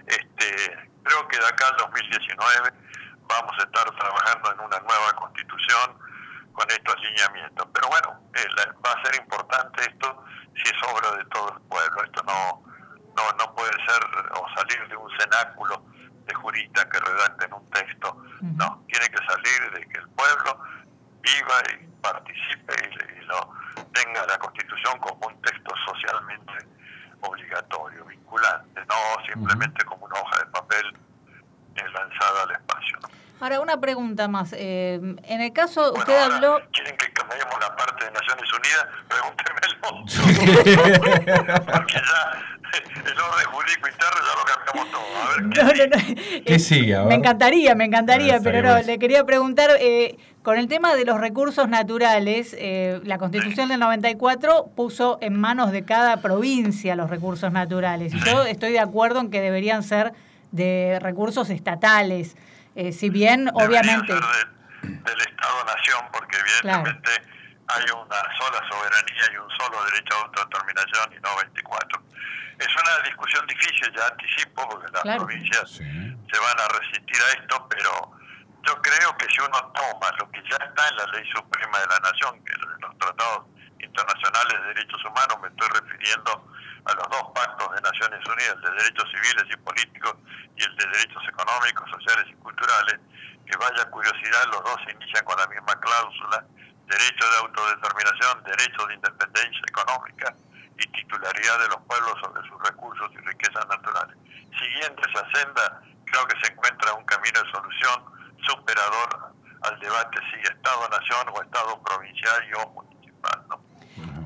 este, creo que de acá al dos mil diecinueve vamos a estar trabajando en una nueva constitución con estos lineamientos. Pero bueno, eh, la, va a ser importante esto si es obra de todo el pueblo. Esto no, no, no puede ser o salir de un cenáculo de juristas que redacten un texto. Uh-huh. No, tiene que salir de que el pueblo viva y participe y, y lo tenga la Constitución como un texto socialmente obligatorio, vinculante, no simplemente como una hoja de papel lanzada al espacio, ¿no? Ahora, una pregunta más. Eh, en el caso, bueno, usted habló... ¿Quieren que cambiemos la parte de Naciones Unidas? Pregúntemelo. Porque ya el orden jurídico interno ya lo cambiamos todo. A ver, ¿qué, no, no, no. ¿Qué sigue? Me encantaría, me encantaría, ah, pero no, le quería preguntar... Eh, Con el tema de los recursos naturales, eh, la Constitución del noventa y cuatro puso en manos de cada provincia los recursos naturales. Y yo estoy de acuerdo en que deberían ser de recursos estatales. Eh, si bien, deberían obviamente... ser de, del Estado-Nación, porque evidentemente claro. hay una sola soberanía y un solo derecho a autodeterminación y no veinticuatro. Es una discusión difícil, ya anticipo, porque las claro. provincias sí. se van a resistir a esto, pero... Yo creo que si uno toma lo que ya está en la Ley Suprema de la Nación, que es de los tratados internacionales de derechos humanos, me estoy refiriendo a los dos pactos de Naciones Unidas, el de derechos civiles y políticos y el de derechos económicos, sociales y culturales, que vaya curiosidad, los dos se inician con la misma cláusula, derecho de autodeterminación, derecho de independencia económica y titularidad de los pueblos sobre sus recursos y riquezas naturales. Siguiendo esa senda, creo que se encuentra un camino de solución superador al debate si Estado-Nación o Estado provincial y o municipal, ¿no?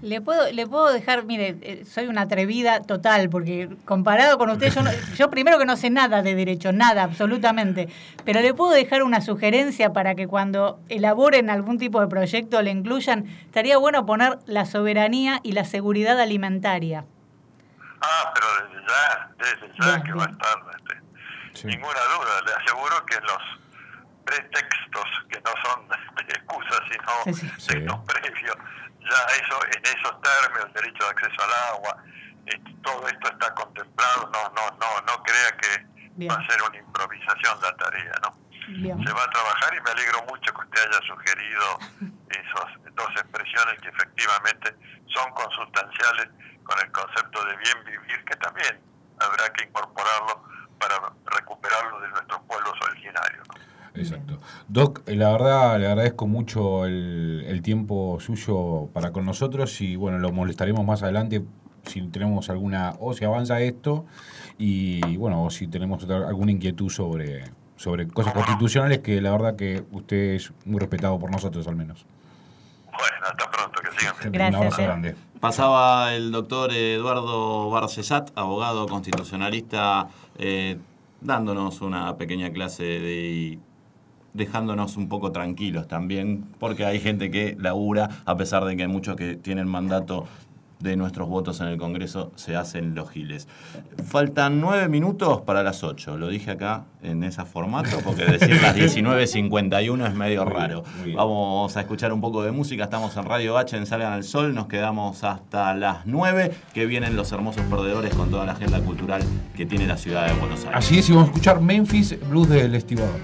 Le puedo, le puedo dejar, mire, eh, soy una atrevida total, porque comparado con usted, yo, no, yo primero que no sé nada de derecho, nada, absolutamente, pero le puedo dejar una sugerencia para que cuando elaboren algún tipo de proyecto le incluyan, estaría bueno poner la soberanía y la seguridad alimentaria. Ah, pero desde ya, desde ya Bien, que bien. va a estar, este, Sí. ninguna duda, le aseguro que los pretextos, que no son este, excusas, sino Sí, sí. Sí. textos previos, ya eso, en esos términos, el derecho de acceso al agua, este, todo esto está contemplado, no, no, no, no crea que Bien. va a ser una improvisación la tarea, ¿no? Bien. Se va a trabajar y me alegro mucho que usted haya sugerido esas dos expresiones que efectivamente son consustanciales con el concepto de bien vivir, que también habrá que incorporarlo para recuperarlo de nuestros pueblos originarios, ¿no? Exacto. Doc, la verdad le agradezco mucho el, el tiempo suyo para con nosotros y bueno, lo molestaremos más adelante si tenemos alguna, o si avanza esto y bueno, o si tenemos otra, alguna inquietud sobre, sobre cosas constitucionales, que la verdad que usted es muy respetado por nosotros al menos. Bueno, hasta pronto, que sigan bien. Gracias, Un abrazo eh. grande. Pasaba el doctor Eduardo Barcesat, abogado constitucionalista, eh, dándonos una pequeña clase de... dejándonos un poco tranquilos también, porque hay gente que labura, a pesar de que hay muchos que tienen mandato de nuestros votos en el Congreso, se hacen los giles. Faltan nueve minutos para las ocho, lo dije acá en ese formato, porque decir las diecinueve cincuenta y uno es medio Muy bien, raro. muy bien. Vamos a escuchar un poco de música, estamos en Radio H, en Salgan al Sol, nos quedamos hasta las nueve, que vienen los hermosos perdedores con toda la agenda cultural que tiene la ciudad de Buenos Aires. Así es, y vamos a escuchar Memphis Blues del Estibador.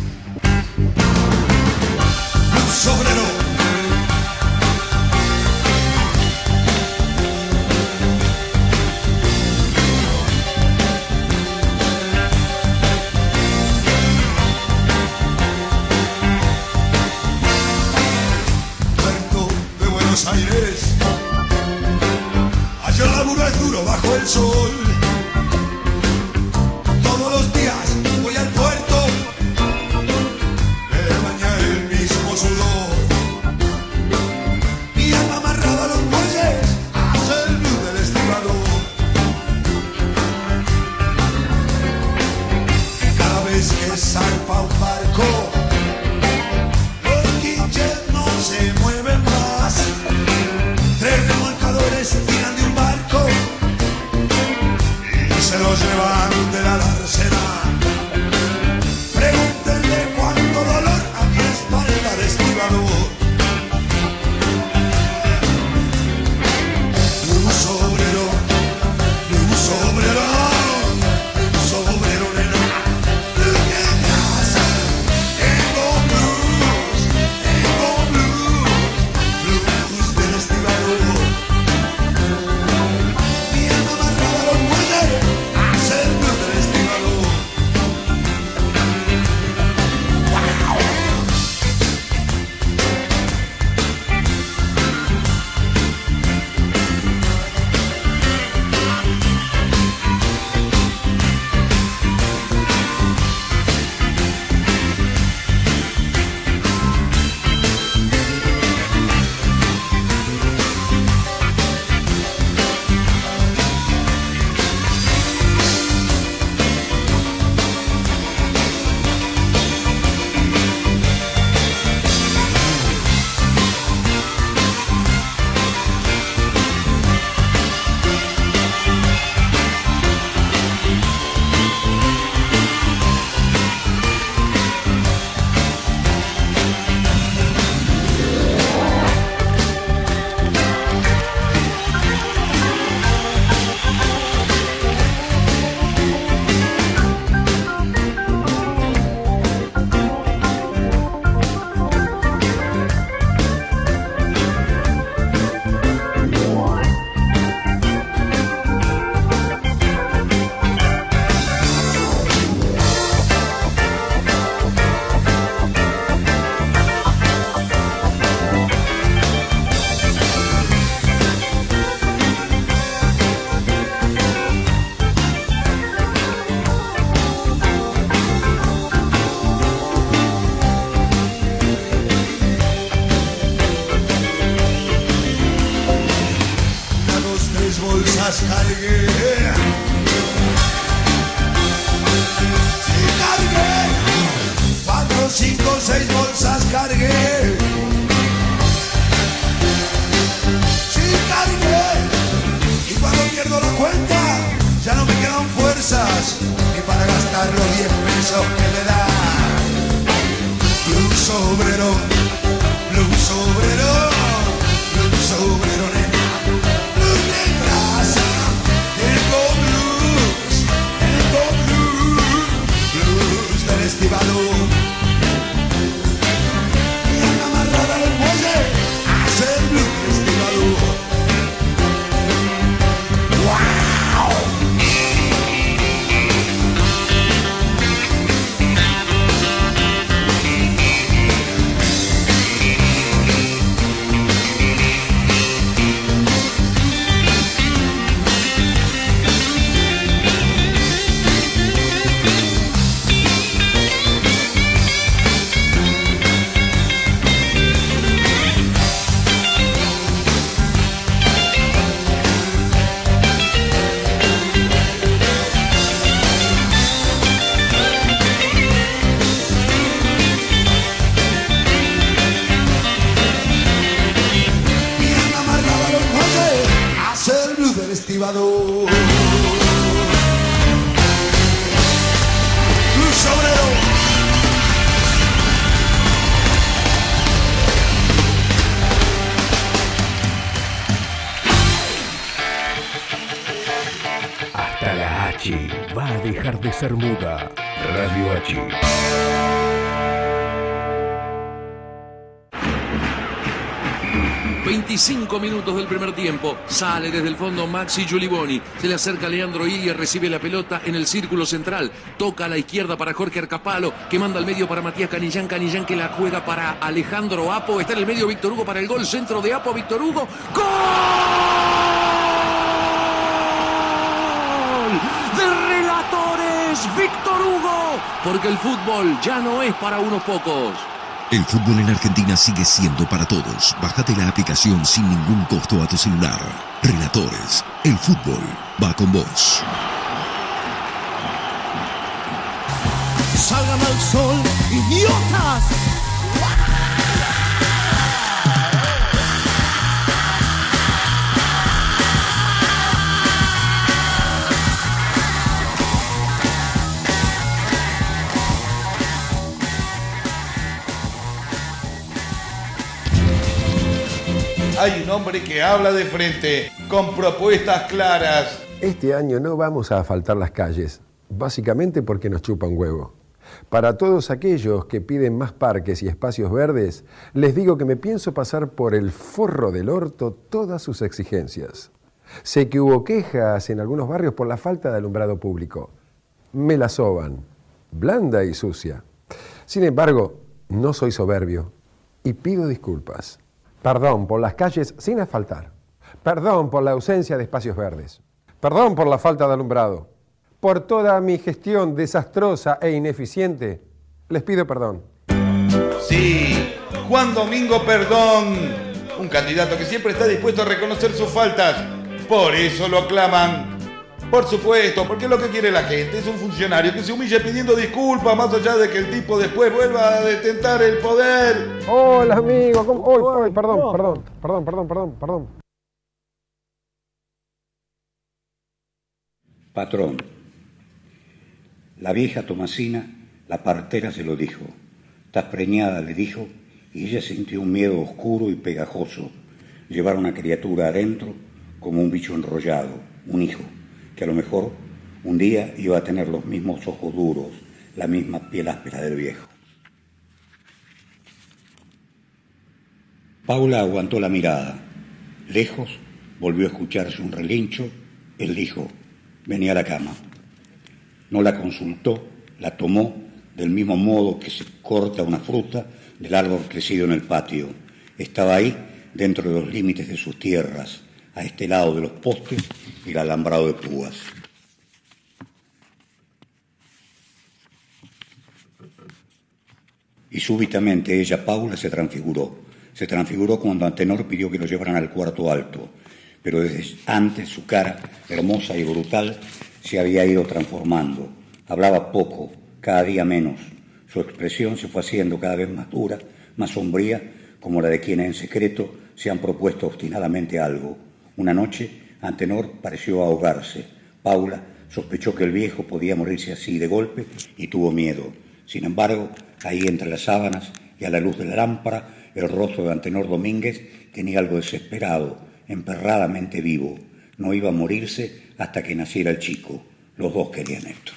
Sobrero. Puerto de Buenos Aires, allá el laburo es duro bajo el sol. Todos los días voy al puerto, me baña el mismo sudor. Mi alma amarrada a los muelles, hace el blues del estibador. Cada vez que zarpa un barco, los quinches no se mueven más. Tres remolcadores tiran de un barco motivador. Lucha Obrero. Hasta la H va a dejar de ser muda. Radio H. veinticinco minutos del primer tiempo. Sale desde el fondo Maxi Giuliboni. Se le acerca Leandro Ilia, recibe la pelota en el círculo central. Toca a la izquierda para Jorge Arcapalo, que manda al medio para Matías Canillán. Canillán que la juega para Alejandro Apo. Está en el medio Víctor Hugo para el gol. Centro de Apo, Víctor Hugo. ¡Gol! De Relatores, Víctor Hugo. Porque el fútbol ya no es para unos pocos. El fútbol en Argentina sigue siendo para todos. Bájate la aplicación sin ningún costo a tu celular. Relatores, el fútbol va con vos. Salgan al sol, idiotas. Hay un hombre que habla de frente, con propuestas claras. Este año no vamos a asfaltar las calles, básicamente porque nos chupa un huevo. Para todos aquellos que piden más parques y espacios verdes, les digo que me pienso pasar por el forro del orto todas sus exigencias. Sé que hubo quejas en algunos barrios por la falta de alumbrado público. Me la soban, blanda y sucia. Sin embargo, no soy soberbio y pido disculpas. Perdón por las calles sin asfaltar. Perdón por la ausencia de espacios verdes. Perdón por la falta de alumbrado. Por toda mi gestión desastrosa e ineficiente, les pido perdón. Sí, Juan Domingo Perdón, un candidato que siempre está dispuesto a reconocer sus faltas. Por eso lo aclaman. Por supuesto, porque lo que quiere la gente es un funcionario que se humille pidiendo disculpas, más allá de que el tipo después vuelva a detentar el poder. Hola, amigo. ¿Cómo? Hoy, hoy, perdón, perdón, perdón, perdón, perdón, perdón. Patrón, la vieja Tomasina, la partera, se lo dijo. Estás preñada, le dijo, y ella sintió un miedo oscuro y pegajoso. Llevar una criatura adentro como un bicho enrollado, un hijo, que a lo mejor un día iba a tener los mismos ojos duros, la misma piel áspera del viejo. Paula aguantó la mirada. Lejos volvió a escucharse un relincho. Él dijo, vení a la cama. No la consultó, la tomó del mismo modo que se corta una fruta del árbol crecido en el patio. Estaba ahí, dentro de los límites de sus tierras, a este lado de los postes y el alambrado de púas. Y súbitamente ella, Paula, se transfiguró. Se transfiguró cuando Antenor pidió que lo llevaran al cuarto alto. Pero desde antes su cara, hermosa y brutal, se había ido transformando. Hablaba poco, cada día menos. Su expresión se fue haciendo cada vez más dura, más sombría, como la de quienes en secreto se han propuesto obstinadamente algo. Una noche, Antenor pareció ahogarse. Paula sospechó que el viejo podía morirse así de golpe y tuvo miedo. Sin embargo, ahí entre las sábanas y a la luz de la lámpara, el rostro de Antenor Domínguez tenía algo desesperado, emperradamente vivo. No iba a morirse hasta que naciera el chico. Los dos querían esto.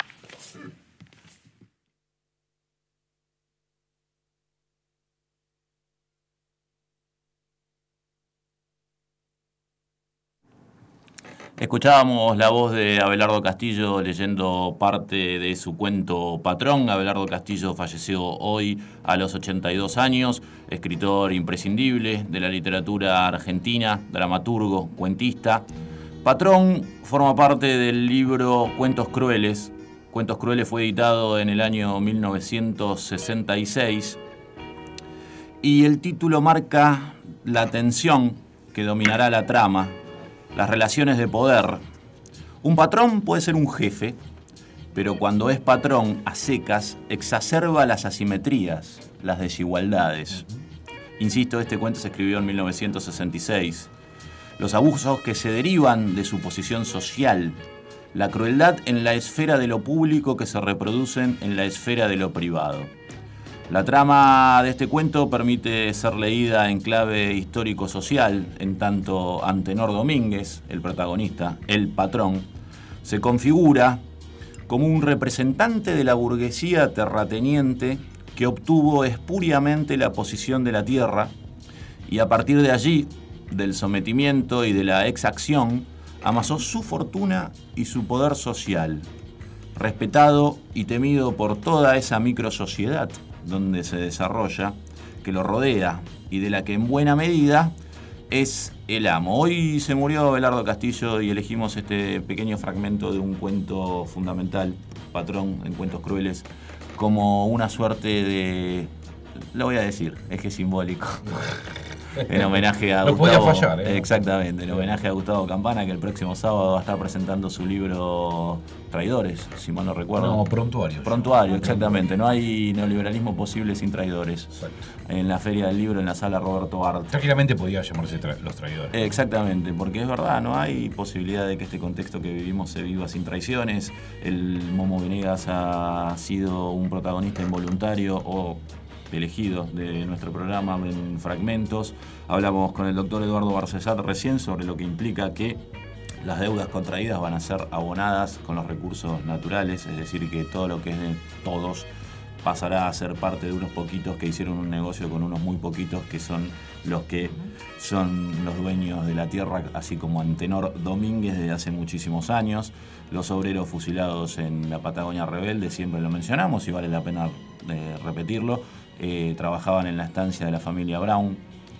Escuchábamos la voz de Abelardo Castillo leyendo parte de su cuento Patrón. Abelardo Castillo falleció hoy a los ochenta y dos años, escritor imprescindible de la literatura argentina, dramaturgo, cuentista. Patrón forma parte del libro Cuentos Crueles. Cuentos Crueles fue editado en el año mil novecientos sesenta y seis y el título marca la tensión que dominará la trama. Las relaciones de poder. Un patrón puede ser un jefe, pero cuando es patrón a secas exacerba las asimetrías, las desigualdades. Insisto, este cuento se escribió en mil novecientos sesenta y seis. los abusos que se derivan de su posición social, la crueldad en la esfera de lo público que se reproducen en la esfera de lo privado. La trama de este cuento permite ser leída en clave histórico-social, en tanto Antenor Domínguez, el protagonista, el patrón, se configura como un representante de la burguesía terrateniente que obtuvo espuriamente la posición de la tierra y a partir de allí, del sometimiento y de la exacción, amasó su fortuna y su poder social, respetado y temido por toda esa microsociedad donde se desarrolla, que lo rodea y de la que en buena medida es el amo. Hoy se murió Abelardo Castillo y elegimos este pequeño fragmento de un cuento fundamental, Patrón en Cuentos Crueles, como una suerte de... lo voy a decir, es que es simbólico. En homenaje a no Gustavo. podía fallar, ¿eh? Exactamente, en homenaje a Gustavo Campana, que el próximo sábado va a estar presentando su libro Traidores, si mal no recuerdo. No, Prontuario. Prontuario, exactamente. No hay neoliberalismo posible sin traidores. Exacto. En la Feria del Libro, en la sala Roberto Bart. Tranquilamente podía llamarse tra- Los Traidores. Exactamente, porque es verdad, no hay posibilidad de que este contexto que vivimos se viva sin traiciones. El Momo Venegas ha sido un protagonista involuntario o elegido de nuestro programa en fragmentos. Hablamos con el doctor Eduardo Barcesat recién sobre lo que implica que las deudas contraídas van a ser abonadas con los recursos naturales, es decir, que todo lo que es de todos pasará a ser parte de unos poquitos que hicieron un negocio con unos muy poquitos que son los que son los dueños de la tierra, así como Antenor Domínguez desde hace muchísimos años. Los obreros fusilados en la Patagonia Rebelde, siempre lo mencionamos y vale la pena eh, repetirlo. Eh, trabajaban en la estancia de la familia Brown,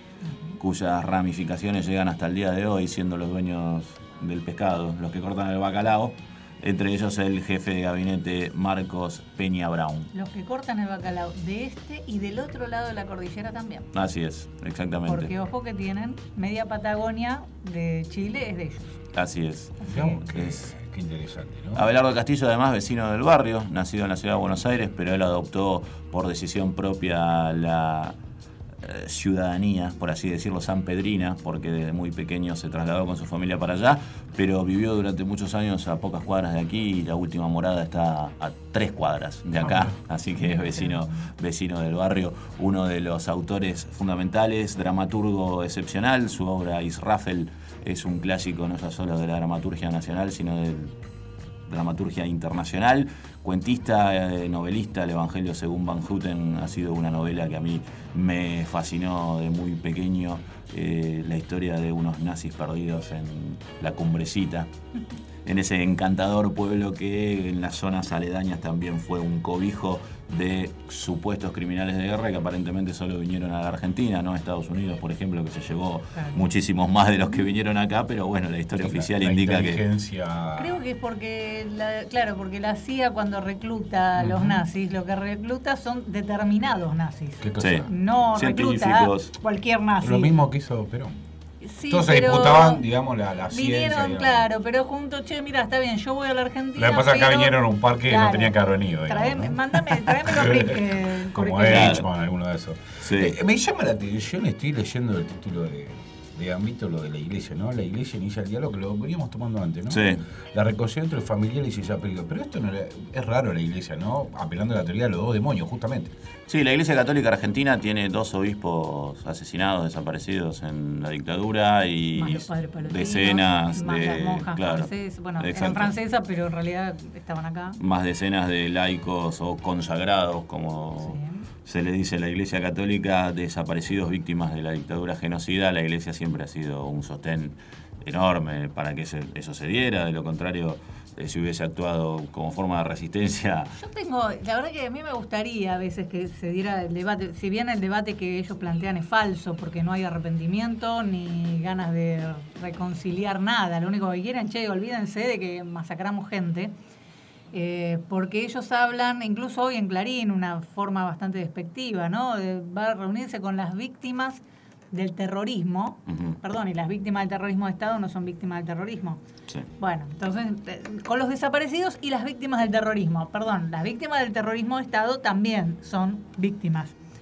cuyas ramificaciones llegan hasta el día de hoy, siendo los dueños del pescado, los que cortan el bacalao, entre ellos el jefe de gabinete Marcos Peña Brown. Los que cortan el bacalao de este y del otro lado de la cordillera también. Así es, exactamente. Porque ojo que tienen media Patagonia de Chile es de ellos. Así es. Digamos que es qué interesante, ¿no? Abelardo Castillo, además, vecino del barrio, nacido en la ciudad de Buenos Aires, pero él adoptó por decisión propia la eh, ciudadanía, por así decirlo, sanpedrina, porque desde muy pequeño se trasladó con su familia para allá, pero vivió durante muchos años a pocas cuadras de aquí y la última morada está a tres cuadras de acá, así que es vecino, vecino del barrio, uno de los autores fundamentales, dramaturgo excepcional. Su obra Israfel es un clásico no ya solo de la dramaturgia nacional, sino de dramaturgia internacional. Cuentista, eh, novelista, El Evangelio según Van Houten ha sido una novela que a mí me fascinó de muy pequeño. Eh, la historia de unos nazis perdidos en la Cumbrecita, en ese encantador pueblo que en las zonas aledañas también fue un cobijo de supuestos criminales de guerra que aparentemente solo vinieron a la Argentina, no a Estados Unidos, por ejemplo, que se llevó claro. muchísimos más de los que vinieron acá, pero bueno, la historia sí, oficial la, la indica inteligencia... que... Creo que es porque, la, claro, porque la C I A cuando recluta a uh-huh. los nazis, lo que recluta son determinados nazis. ¿Qué cosa? Sí. No recluta a cualquier nazi. Lo mismo que hizo Perón. Sí, todos se disputaban, digamos, la, la vinieron, ciencia. Vinieron, claro, pero juntos, che, mira, está bien, yo voy a la Argentina. Lo que pasa es que acá pero, vinieron a un parque claro, y no tenían que haber venido. Traeme, ¿no? Mándame, tráeme los eh, como Eichmann, alguno de esos. Sí. Eh, me llama la atención, estoy leyendo el título de, de Gambito, lo de la iglesia, ¿no? La iglesia inicia el diálogo, que lo veníamos tomando antes, ¿no? Sí. La reconciliación entre familiares y ya apellido. Pero esto no era, es raro la iglesia, ¿no? Apelando a la teoría de los dos demonios, justamente. Sí, la Iglesia Católica Argentina tiene dos obispos asesinados, desaparecidos en la dictadura y decenas más de... Las monjas claro, francesas, bueno, exacto. eran francesas, pero en realidad estaban acá. Más decenas de laicos o consagrados, como sí. se le dice a la Iglesia Católica, desaparecidos víctimas de la dictadura genocida. La Iglesia siempre ha sido un sostén enorme para que eso se diera, de lo contrario... si hubiese actuado como forma de resistencia. Yo tengo, la verdad que a mí me gustaría a veces que se diera el debate, si bien el debate que ellos plantean es falso, porque no hay arrepentimiento ni ganas de reconciliar nada, lo único que quieren, che, olvídense de que masacramos gente, eh, porque ellos hablan, incluso hoy en Clarín, una forma bastante despectiva, ¿no? De, va a reunirse con las víctimas del terrorismo, uh-huh. perdón, y las víctimas del terrorismo de Estado no son víctimas del terrorismo. Sí. Bueno, entonces, con los desaparecidos y las víctimas del terrorismo, perdón, las víctimas del terrorismo de Estado también son víctimas.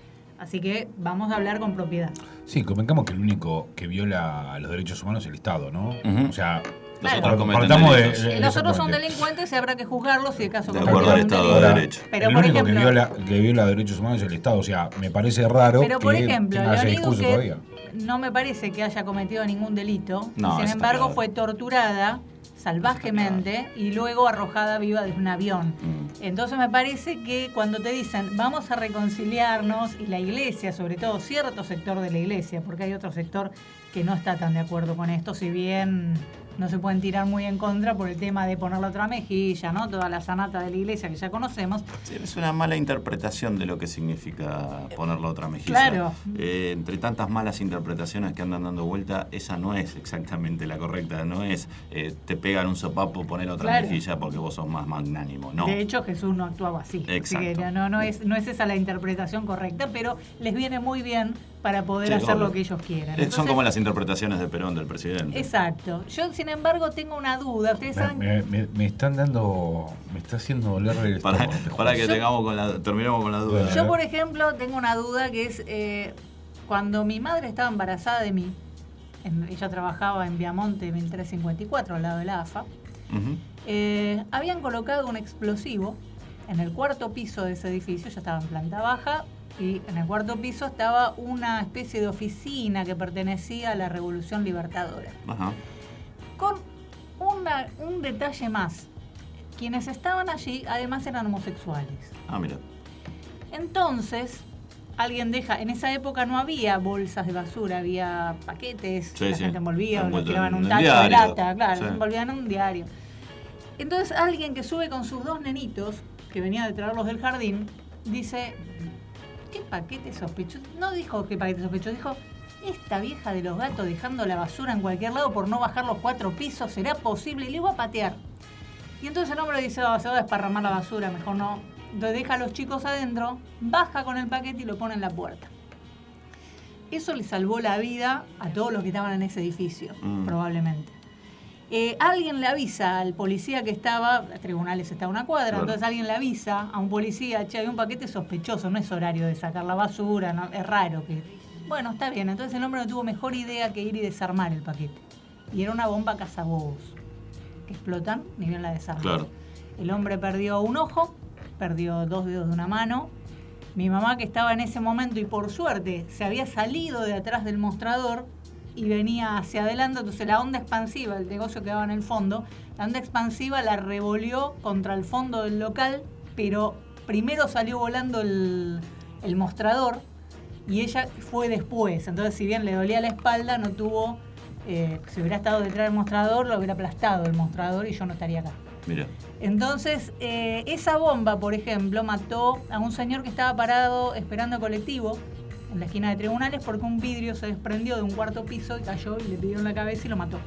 Así que vamos a hablar con propiedad. Sí, convengamos que el único que viola los derechos humanos es el Estado, ¿no? Uh-huh. O sea, Los claro. otros cometen delitos. De, de, los otros son delincuentes y habrá que juzgarlos si de caso de acuerdo al Estado de Derecho. Pero el por único ejemplo, que viola, que viola derechos humanos es el Estado. O sea, me parece raro pero por que ejemplo, tenga ese Leonido, discurso que todavía. no me parece que haya cometido ningún delito. No, sin eso está embargo, claro. fue torturada salvajemente y luego arrojada viva de un avión. Mm. Entonces me parece que cuando te dicen vamos a reconciliarnos, y la iglesia, sobre todo cierto sector de la iglesia, porque hay otro sector que no está tan de acuerdo con esto, si bien no se pueden tirar muy en contra por el tema de poner la otra mejilla, ¿no? Toda la sanata de la iglesia que ya conocemos. Sí, es una mala interpretación de lo que significa poner la otra mejilla. Claro. Eh, entre tantas malas interpretaciones que andan dando vuelta, esa no es exactamente la correcta. No es eh, te pegan un sopapo, poner otra Claro. mejilla porque vos sos más magnánimo. No. De hecho, Jesús no actuaba así. Exacto. Así que no, no, es, no es esa la interpretación correcta, pero les viene muy bien para poder Sí, hacer obvio. lo que ellos quieran. Eh, Entonces, Son como las interpretaciones de Perón del presidente. exacto. Yo, sin embargo, tengo una duda. Ustedes Me, saben... me, me, me están dando. Me está haciendo doler el Para, estómago. te juro. para que Yo- tengamos con la, terminemos con la duda. Yo, por ejemplo, tengo una duda que es eh, cuando mi madre estaba embarazada de mí, en- ella trabajaba en Viamonte mil trescientos cincuenta y cuatro, al lado de la A F A, Ujú. eh, habían colocado un explosivo en el cuarto piso de ese edificio, ya estaba en planta baja, y en el cuarto piso estaba una especie de oficina que pertenecía a la Revolución Libertadora. Ajá. Con una- un detalle más. Quienes estaban allí además eran homosexuales. Ah, mira. Entonces, alguien deja, en esa época no había bolsas de basura, había paquetes, Sí, la sí. gente envolvía o lo Envuelto tiraban en un en tacho de diario. lata, claro, Sí. envolvían en un diario. Entonces alguien que sube con sus dos nenitos, que venía de traerlos del jardín, dice, ¿qué paquete sospechoso? No dijo qué paquete sospechoso, dijo, esta vieja de los gatos dejando la basura en cualquier lado por no bajar los cuatro pisos, ¿será posible? Y le iba a patear. Y entonces el hombre dice, oh, se va a desparramar la basura, mejor no. Entonces deja a los chicos adentro, baja con el paquete y lo pone en la puerta. Eso le salvó la vida a todos los que estaban en ese edificio, Mm. probablemente. Eh, alguien le avisa al policía que estaba, a tribunales está a una cuadra, Claro. entonces alguien le avisa a un policía, che, hay un paquete sospechoso, no es horario de sacar la basura, no, es raro que... Bueno, está bien, entonces el hombre no tuvo mejor idea que ir y desarmar el paquete. Y era una bomba cazabobos, que explotan ni bien la desarman. Claro. El hombre perdió un ojo, perdió dos dedos de una mano. Mi mamá, que estaba en ese momento y por suerte se había salido de atrás del mostrador y venía hacia adelante, entonces la onda expansiva, el negocio quedaba en el fondo, la onda expansiva la revolvió contra el fondo del local, pero primero salió volando el, el mostrador y ella fue después. Entonces, si bien le dolía la espalda, no tuvo... Eh, si hubiera estado detrás del mostrador, lo hubiera aplastado el mostrador y yo no estaría acá. Mira. Entonces, eh, esa bomba, por ejemplo, mató a un señor que estaba parado esperando colectivo en la esquina de tribunales porque un vidrio se desprendió de un cuarto piso y cayó y le pidió en la cabeza y lo mató.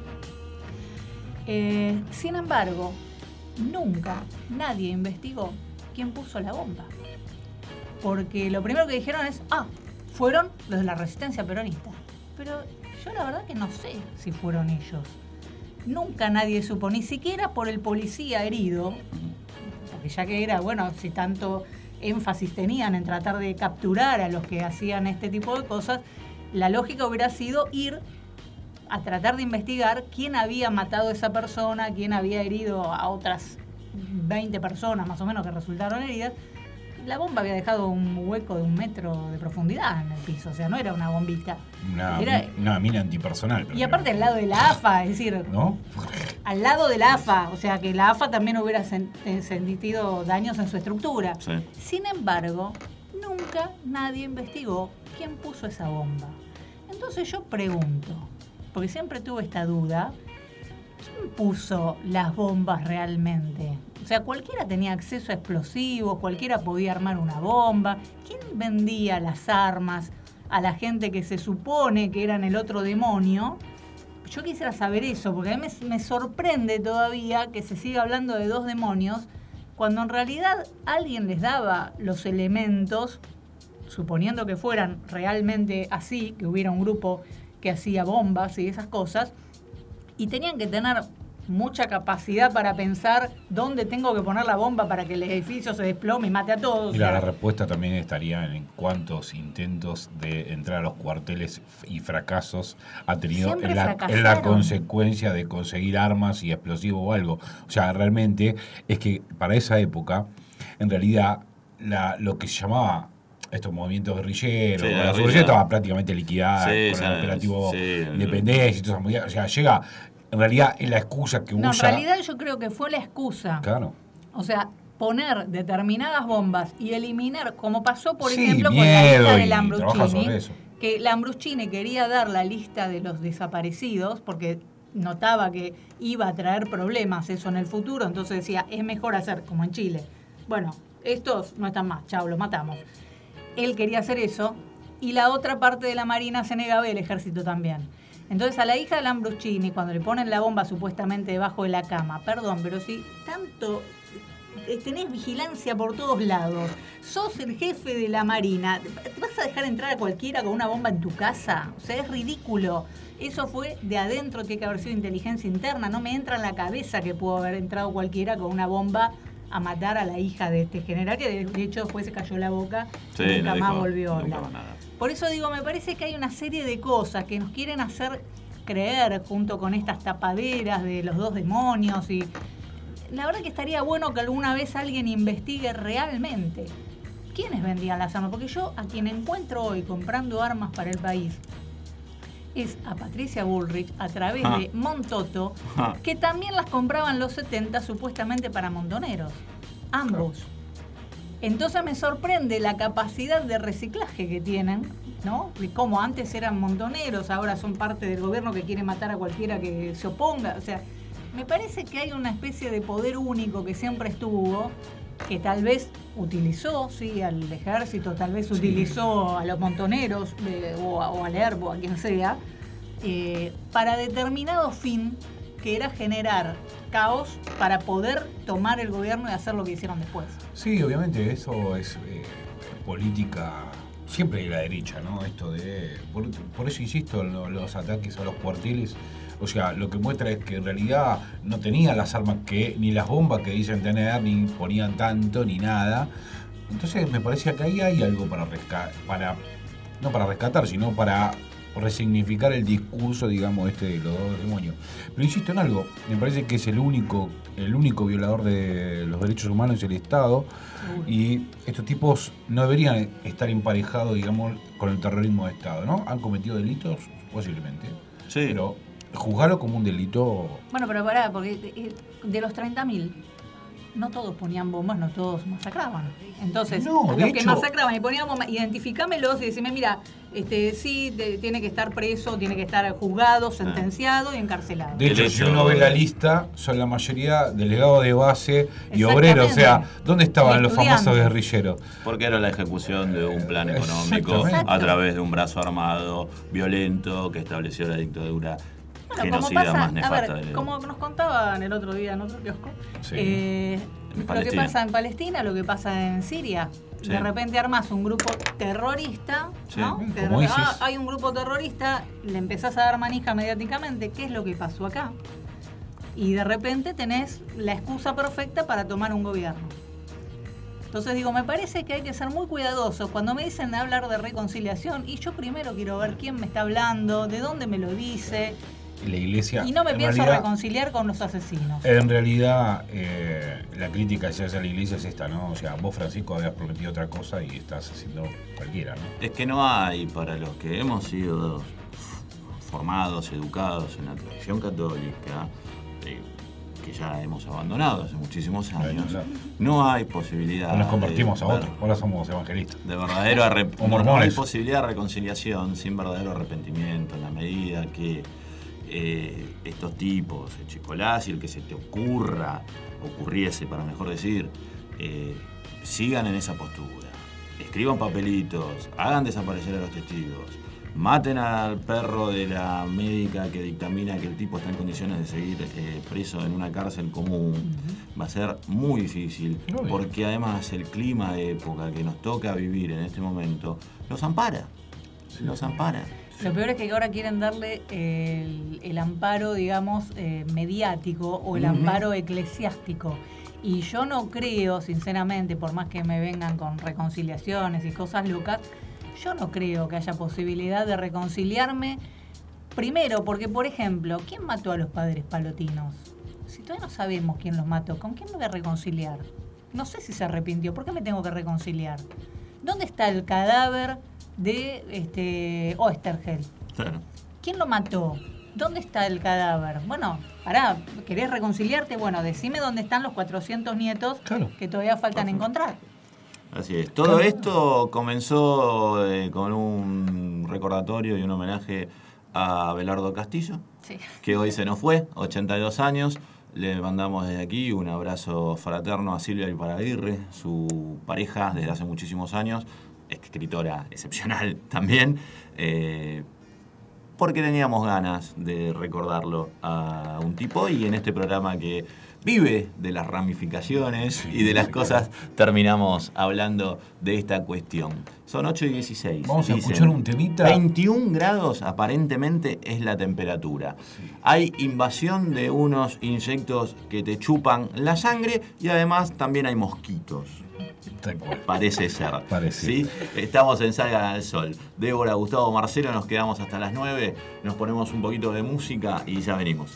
Eh, sin embargo, nunca nadie investigó quién puso la bomba. Porque lo primero que dijeron es, ah, fueron los de la resistencia peronista. Pero yo la verdad que no sé si fueron ellos. Nunca nadie supo, ni siquiera por el policía herido, porque ya que era, bueno, si tanto énfasis tenían en tratar de capturar a los que hacían este tipo de cosas, la lógica hubiera sido ir a tratar de investigar quién había matado a esa persona, quién había herido a otras veinte personas más o menos que resultaron heridas. La bomba había dejado un hueco de un metro de profundidad en el piso, o sea, no era una bombita. Una, Era- una mina antipersonal. Y aparte al lado de la A F A, es decir, ¿No? al lado de la A F A, o sea que la A F A también hubiera sen- eh, sentido daños en su estructura. Sí. Sin embargo, nunca nadie investigó quién puso esa bomba. Entonces yo pregunto, porque siempre tuve esta duda, ¿quién puso las bombas realmente? O sea, cualquiera tenía acceso a explosivos, cualquiera podía armar una bomba. ¿Quién vendía las armas a la gente que se supone que eran el otro demonio? Yo quisiera saber eso, porque a mí me, me sorprende todavía que se siga hablando de dos demonios, cuando en realidad alguien les daba los elementos, suponiendo que fueran realmente así, que hubiera un grupo que hacía bombas y esas cosas, y tenían que tener mucha capacidad para pensar dónde tengo que poner la bomba para que el edificio se desplome y mate a todos. Mira, o sea, la respuesta también estaría en cuántos intentos de entrar a los cuarteles y fracasos ha tenido Siempre en la, fracasaron. en la consecuencia de conseguir armas y explosivos o algo. O sea, realmente es que para esa época, en realidad, la, lo que se llamaba estos movimientos guerrilleros, Sí, la la revolución guerrilla. estaba prácticamente liquidada Sí, con sí, el operativo sí, el- Independencia y toda esa movida. O sea, llega, en realidad es la excusa que no, en usa. realidad yo creo que fue la excusa. Claro. O sea, poner determinadas bombas y eliminar, como pasó, por Sí, ejemplo, con la miedo lista de y trabaja Lambruscini, sobre eso. que Lambruscini quería dar la lista de los desaparecidos porque notaba que iba a traer problemas eso en el futuro, entonces decía, es mejor hacer, como en Chile, bueno, estos no están más, chao, los matamos. Él quería hacer eso, y la otra parte de la Marina se negaba y el ejército también. Entonces a la hija de Lambruscini, cuando le ponen la bomba supuestamente debajo de la cama, perdón, pero si tanto eh, tenés vigilancia por todos lados, sos el jefe de la Marina, ¿te vas a dejar entrar a cualquiera con una bomba en tu casa? O sea, es ridículo. Eso fue de adentro, tiene que haber sido inteligencia interna. No me entra en la cabeza que pudo haber entrado cualquiera con una bomba a matar a la hija de este general, que de, de hecho después se cayó la boca Sí, y nunca no más dijo- volvió a nunca hablar. más nada. Por eso digo, me parece que hay una serie de cosas que nos quieren hacer creer junto con estas tapaderas de los dos demonios, y la verdad que estaría bueno que alguna vez alguien investigue realmente quiénes vendían las armas, porque yo a quien encuentro hoy comprando armas para el país es a Patricia Bullrich a través Ah. de Montoto, Ah. que también las compraba en los setenta supuestamente para montoneros, ambos. Entonces me sorprende la capacidad de reciclaje que tienen, ¿no? De cómo antes eran montoneros, ahora son parte del gobierno que quiere matar a cualquiera que se oponga. O sea, me parece que hay una especie de poder único que siempre estuvo, que tal vez utilizó, sí, al ejército, tal vez utilizó a los montoneros eh, o, a, o al Herbo, a quien sea, eh, para determinado fin, que era generar caos para poder tomar el gobierno y hacer lo que hicieron después. Sí, obviamente, eso es eh, política siempre de la derecha, ¿no? Esto de. Por, por eso insisto en lo- los ataques a los cuarteles. O sea, lo que muestra es que en realidad no tenían las armas que, ni las bombas que dicen tener, ni ponían tanto, ni nada. Entonces me parece que ahí hay algo para rescatar, para, no para rescatar, sino para resignificar el discurso, digamos, este de los dos demonios. Pero insisto en algo, me parece que es el único, el único violador de los derechos humanos es el Estado, y estos tipos no deberían estar emparejados, digamos, con el terrorismo de Estado, ¿no? Han cometido delitos, posiblemente, sí. pero juzgarlo como un delito. Bueno, pero pará, porque de, de los treinta mil, no todos ponían bombas, no todos masacraban. Entonces, No, a de los que hecho- masacraban y ponían bombas, identificámelos y decime, mira, este, sí, de- tiene que estar preso, tiene que estar juzgado, sentenciado y encarcelado. De hecho, El si hecho uno ve de- la lista, son la mayoría delegados de base y Exactamente. obreros. O sea, ¿dónde estaban Y los famosos estudiantes. guerrilleros? Porque era la ejecución de un plan económico Exactamente. a través de un brazo armado violento que estableció la dictadura Bueno, como genocida pasa, más a nefasta ver, del como nos contaban el otro día en otro kiosco, Sí. eh, En lo que Palestina. pasa en Palestina, lo que pasa en Siria. Sí. De repente armas un grupo terrorista, Sí, ¿no? como Que de repente, ISIS. ah, hay un grupo terrorista, le empezás a dar manija mediáticamente, ¿qué es lo que pasó acá? Y de repente tenés la excusa perfecta para tomar un gobierno. Entonces digo, me parece que hay que ser muy cuidadosos. Cuando me dicen de hablar de reconciliación, y yo primero quiero ver quién me está hablando, de dónde me lo dice, La iglesia. y no me en pienso realidad- reconciliar con los asesinos. En realidad, eh, la crítica que se hace a la iglesia es esta, ¿no? O sea, vos, Francisco, habías prometido otra cosa y estás haciendo cualquiera, ¿no? Es que no hay, para los que hemos sido formados, educados en la tradición católica, eh, que ya hemos abandonado hace muchísimos años, no hay posibilidad. O nos convertimos de, a otro, ahora somos evangelistas. De verdadero arrep- O no, no hay mormones. posibilidad de reconciliación sin verdadero arrepentimiento, en la medida que eh, estos tipos, el Chicolás y el que se te ocurra, ocurriese para mejor decir, eh, sigan en esa postura, escriban papelitos, hagan desaparecer a los testigos, maten al perro de la médica que dictamina que el tipo está en condiciones de seguir eh, preso en una cárcel común, va a ser muy difícil, porque además el clima de época que nos toca vivir en este momento los ampara, los ampara. Lo peor es que ahora quieren darle el, el amparo, digamos, eh, mediático o el uh-huh. amparo eclesiástico. Y yo no creo, sinceramente, por más que me vengan con reconciliaciones y cosas locas, yo no creo que haya posibilidad de reconciliarme. Primero, porque, por ejemplo, ¿quién mató a los padres palotinos? Si todavía no sabemos quién los mató, ¿con quién me voy a reconciliar? No sé si se arrepintió. ¿Por qué me tengo que reconciliar? ¿Dónde está el cadáver de este Oesterheld? Claro. ¿Quién lo mató? ¿Dónde está el cadáver? Bueno, pará, ¿querés reconciliarte? Bueno, decime dónde están los cuatrocientos nietos claro. que todavía faltan encontrar. Así es. Todo esto comenzó eh, con un recordatorio y un homenaje a Abelardo Castillo, sí. que hoy se nos fue, ochenta y dos años. Le mandamos desde aquí un abrazo fraterno a Silvia Iparaguirre, su pareja desde hace muchísimos años, escritora excepcional también, eh, porque teníamos ganas de recordarlo a un tipo, y en este programa que vive de las ramificaciones y de las cosas, terminamos hablando de esta cuestión. Son ocho y dieciséis. Vamos a Dicen, escuchar un temita. veintiún grados aparentemente es la temperatura. Sí. Hay invasión de unos insectos que te chupan la sangre y además también hay mosquitos. Parece ser. Parece. ¿Sí? Estamos en Salgan al Sol. Débora, Gustavo, Marcelo, nos quedamos hasta las nueve. Nos ponemos un poquito de música y ya venimos.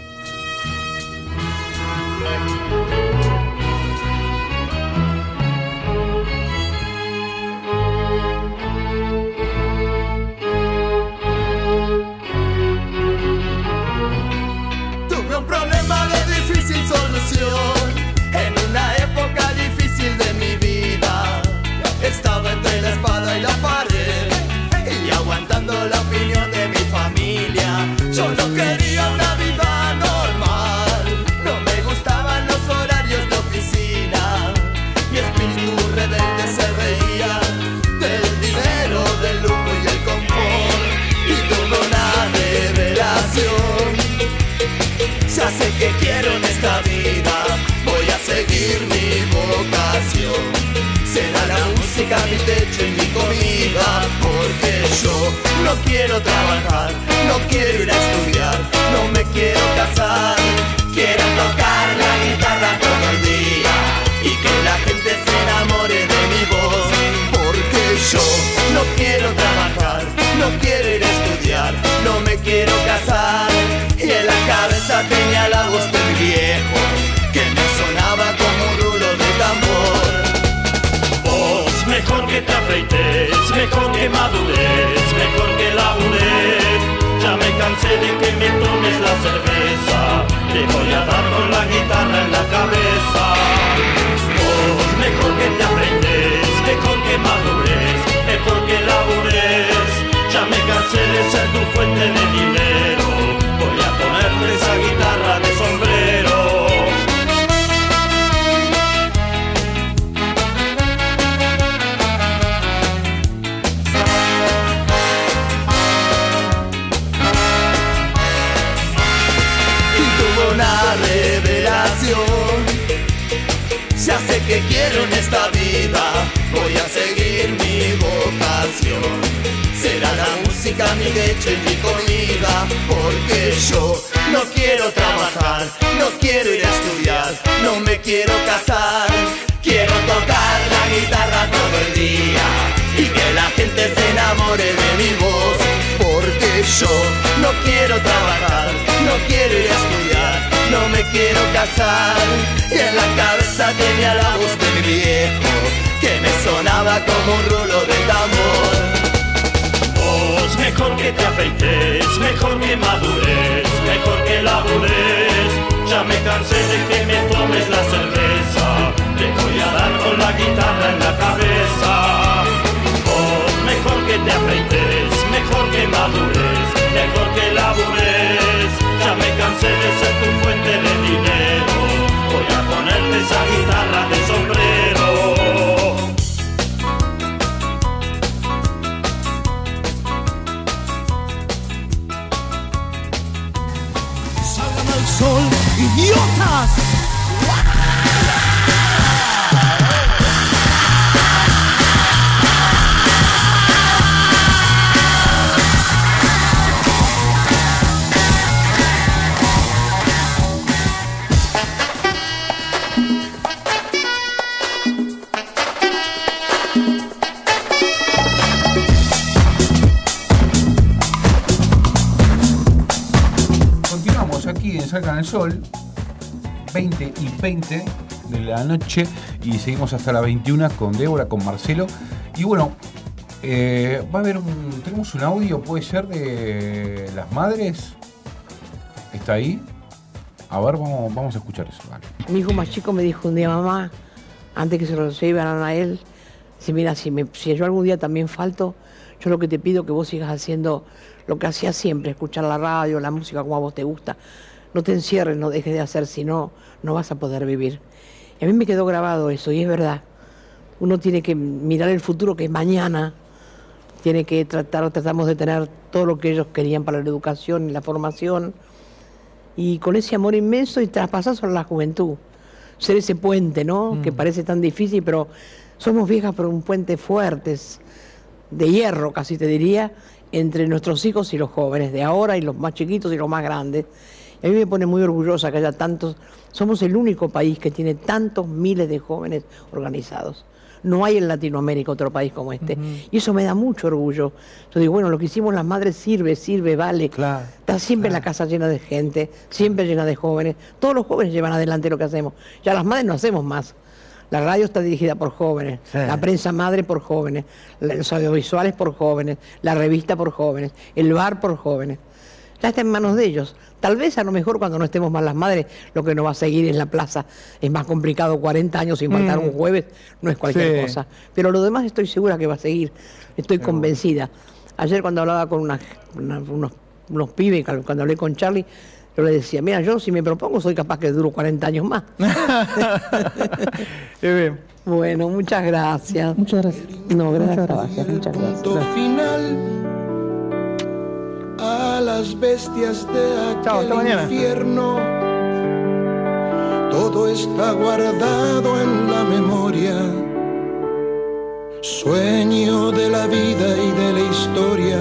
Tuve un problema de difícil solución en una época difícil de mi vida. Estaba entre la espada y la pared y aguantando la opinión de mi familia. Yo no quería una vida normal, no me gustaban los horarios de oficina. Mi espíritu rebelde se reía del dinero, del lujo y el confort, y tuve una revelación. Ya sé que quiero en esta vida, voy a seguir mi vocación. Será la música mi techo y mi comida, porque yo no quiero trabajar, no quiero ir a estudiar, no me quiero casar. Quiero tocar la guitarra todo el día y que la gente se enamore de mi voz, porque yo no quiero trabajar, no quiero ir a estudiar, no me quiero casar. Y en la cabeza tenía la voz de mi viejo que me sonaba como un rulo de tambor. Vos, mejor que te afeites, mejor que madures, mejor que labures. Ya me cansé de que me tomes la cerveza, te voy a dar con la guitarra en la cabeza. Vos, mejor que te afeites, mejor que madures, mejor que labures. Ya me cansé de ser tu fuente de dinero, voy a ponerte esa guitarra de sombrero. Una revelación. Ya sé que quiero en esta vida, voy a seguir mi vocación. Será la música mi leche y mi comida, porque yo no quiero trabajar, no quiero ir a estudiar, no me quiero casar. Quiero tocar la guitarra todo el día y que la gente se enamore de mi voz, porque yo no quiero trabajar, no quiero ir a estudiar, no me quiero casar. Y en la cabeza tenía la voz de mi viejo que me sonaba como un rulo de tambor. Vos, mejor que te afeites, mejor que madures, mejor que labures. Ya me cansé de que me tomes la cerveza, te voy a dar con la guitarra en la cabeza. Vos, mejor que te afeites, mejor que madures, mejor que labures. Ya me cansé de ser tu fuente de dinero, voy a ponerte esa guitarra de sombrero. Salgan al sol, idiotas. comenzar Canal Sol, veinte y veinte de la noche, y seguimos hasta las veintiuna con Débora, con Marcelo. Y bueno, eh, va a haber un. Tenemos un audio, puede ser de las madres. ¿Está ahí? A ver, vamos, vamos a escuchar eso. Vale. Mi hijo más chico me dijo un día, mamá, antes que se lo llevaran a él, si mira, si, me, si yo algún día también falto, yo lo que te pido es que vos sigas haciendo lo que hacías siempre, escuchar la radio, la música como a vos te gusta. No te encierres, no dejes de hacer, si no, no vas a poder vivir. Y a mí me quedó grabado eso, y es verdad. Uno tiene que mirar el futuro, que es mañana. Tiene que tratar, tratamos de tener todo lo que ellos querían para la educación y la formación. Y con ese amor inmenso y traspasar sobre la juventud. Ser ese puente, ¿no? Mm. Que parece tan difícil, pero somos viejas por un puente fuertes, de hierro casi te diría, entre nuestros hijos y los jóvenes de ahora y los más chiquitos y los más grandes. Y a mí me pone muy orgullosa que haya tantos, somos el único país que tiene tantos miles de jóvenes organizados. No hay en Latinoamérica otro país como este. Uh-huh. Y eso me da mucho orgullo. Yo digo, bueno, lo que hicimos las madres sirve, sirve, vale. Claro, Está siempre claro. la casa llena de gente, siempre llena de jóvenes. Todos los jóvenes llevan adelante lo que hacemos. Ya las madres no hacemos más. La radio está dirigida por jóvenes, sí. la prensa madre por jóvenes, los audiovisuales por jóvenes, la revista por jóvenes, el bar por jóvenes. Ya está en manos de ellos. Tal vez a lo mejor cuando no estemos más las madres, lo que nos va a seguir en la plaza es más complicado, cuarenta años sin faltar mm. un jueves, no es cualquier sí. cosa. Pero lo demás estoy segura que va a seguir, estoy Pero... convencida. Ayer cuando hablaba con una, una, unos, unos pibes, cuando hablé con Charlie, yo le decía, mira, yo si me propongo soy capaz que duro cuarenta años más. bien. Bueno, muchas gracias. Muchas gracias. No, gracias, muchas gracias. Muchas gracias. Punto final a las bestias de aquel Chao, hasta mañana. Infierno. Todo está guardado en la memoria. Sueño de la vida y de la historia.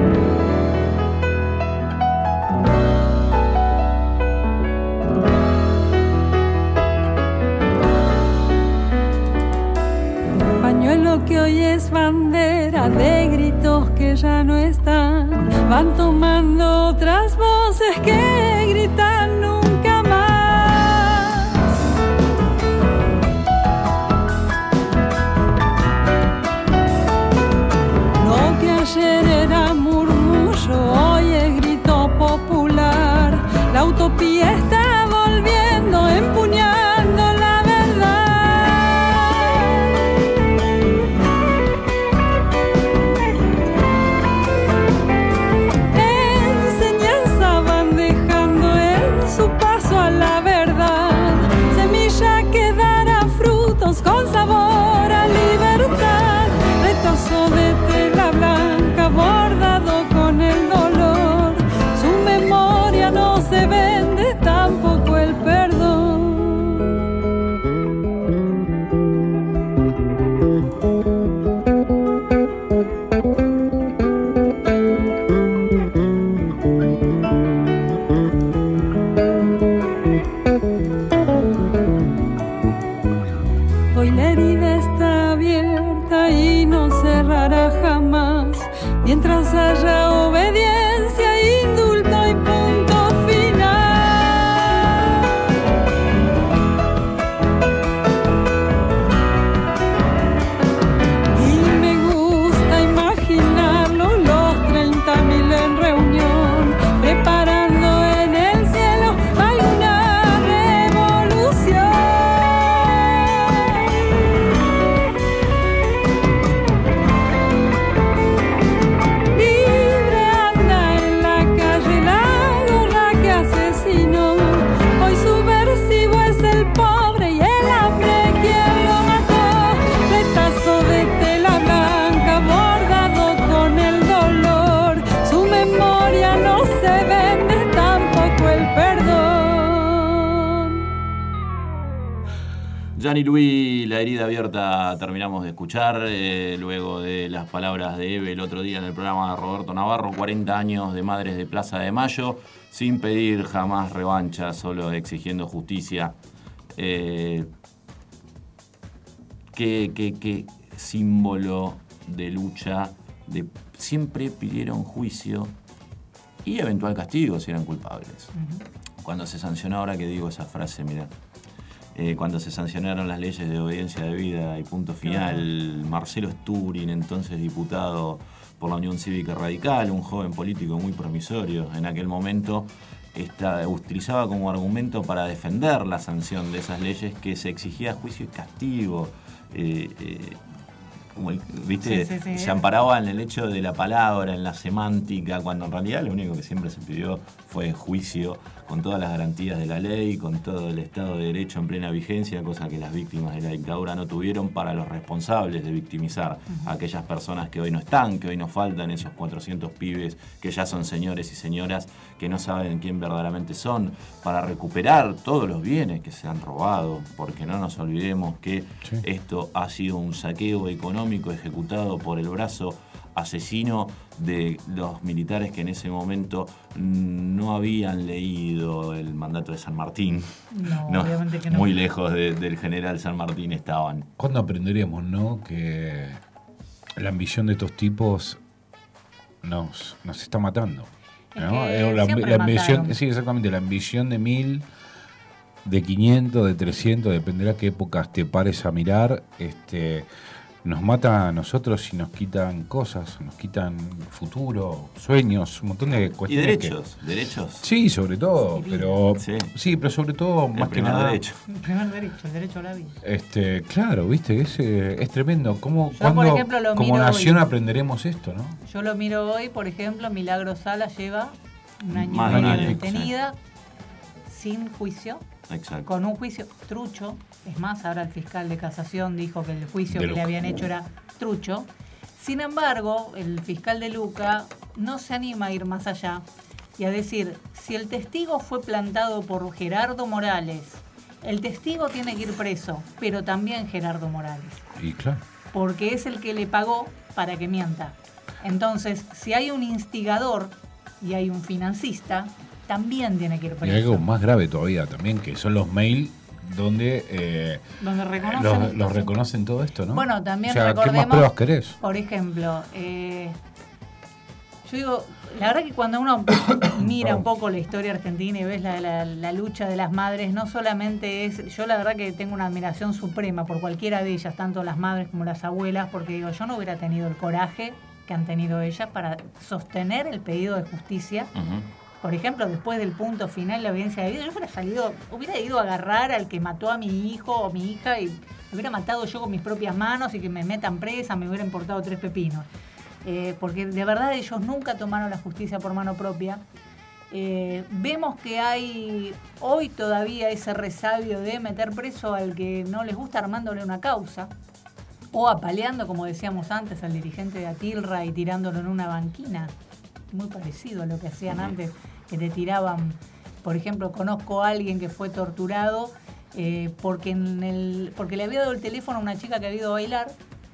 Pañuelo que hoy es bandera de gritos que ya no están, van tomando otras voces que gritan nunca más. Lo que ayer era murmullo hoy es grito popular. La utopía está volviendo, empuñando la con sabor a libertad, retazo de tela blanca bordado con el dolor, su memoria no se vende, tampoco el perdón. Jamás, mientras haya obediencia, indulto y punto final. Y me gusta imaginarlo, los treinta mil en reunión, preparando en el cielo alguna revolución. Gianni Luis, La herida abierta, terminamos de escuchar, eh, luego de las palabras de Eve el otro día en el programa de Roberto Navarro, cuarenta años de Madres de Plaza de Mayo, sin pedir jamás revancha, solo exigiendo justicia. Eh, qué, qué, qué símbolo de lucha, de siempre pidieron juicio y eventual castigo si eran culpables. Uh-huh. cuando se sancionó, ahora que digo esa frase, mira, eh, cuando se sancionaron las leyes de obediencia debida y punto final, Marcelo Sturin, entonces diputado por la Unión Cívica Radical, un joven político muy promisorio, en aquel momento esta, utilizaba como argumento para defender la sanción de esas leyes que se exigía juicio y castigo. Eh, eh, como el, ¿viste? Sí, sí, sí. Se amparaba en el hecho de la palabra, en la semántica, cuando en realidad lo único que siempre se pidió fue juicio con todas las garantías de la ley, con todo el Estado de Derecho en plena vigencia, cosa que las víctimas de la dictadura no tuvieron, para los responsables de victimizar uh-huh. a aquellas personas que hoy no están, que hoy nos faltan, esos cuatrocientos pibes que ya son señores y señoras que no saben quién verdaderamente son, para recuperar todos los bienes que se han robado, porque no nos olvidemos que sí. esto ha sido un saqueo económico ejecutado por el brazo asesino de los militares que en ese momento no habían leído el mandato de San Martín. No, no obviamente que no. Muy lejos de, del general San Martín estaban. ¿Cuándo aprenderemos, no, que la ambición de estos tipos nos, nos está matando? ¿No? Es que la, siempre la ambición, mataron. sí, exactamente, la ambición de mil, de quinientos, de trescientos, dependerá qué épocas te pares a mirar, este, nos mata a nosotros y nos quitan cosas, nos quitan futuro, sueños, un montón de Y cuestiones. derechos, que, derechos. Sí, sobre todo, pero Sí. sí, pero sobre todo, El más que primer nada, derecho. El primer derecho, el derecho a la vida. este, claro, viste, es, eh, es tremendo. ¿Cómo, Yo, cuándo, por ejemplo, lo como miro nación hoy. aprenderemos esto, no? Yo lo miro hoy, por ejemplo, Milagro Sala lleva un año Más y de un medio año, detenida, sin juicio, Exacto. con un juicio trucho. Es más, ahora el fiscal de casación dijo que el juicio De que le Luca. habían hecho era trucho. Sin embargo, el fiscal de Luca no se anima a ir más allá y a decir, si el testigo fue plantado por Gerardo Morales, el testigo tiene que ir preso, pero también Gerardo Morales, Y claro. porque es el que le pagó para que mienta. Entonces, si hay un instigador y hay un financista, también tiene que ir Y preso. hay algo más grave todavía también, que son los mails donde eh, Donde reconocen, los, los reconocen todo esto, ¿no? Bueno, también o sea, ¿qué recordemos, más pruebas querés? por ejemplo, eh, yo digo, la verdad que cuando uno mira un poco la historia argentina y ves la, la, la lucha de las madres, no solamente es, yo la verdad que tengo una admiración suprema por cualquiera de ellas, tanto las madres como las abuelas, porque digo, yo no hubiera tenido el coraje que han tenido ellas para sostener el pedido de justicia. Uh-huh. Por ejemplo, después del punto final de la audiencia de vida, yo hubiera salido, hubiera ido a agarrar al que mató a mi hijo o mi hija y me hubiera matado yo con mis propias manos y que me metan presa, me hubiera importado tres pepinos. Eh, porque de verdad ellos nunca tomaron la justicia por mano propia. Eh, vemos que hay hoy todavía ese resabio de meter preso al que no les gusta armándole una causa, o apaleando, como decíamos antes, al dirigente de Atilra y tirándolo en una banquina. Muy parecido a lo que hacían antes, que te tiraban. Por ejemplo, conozco a alguien que fue torturado eh, porque, en el, porque le había dado el teléfono a una chica que había ido a bailar,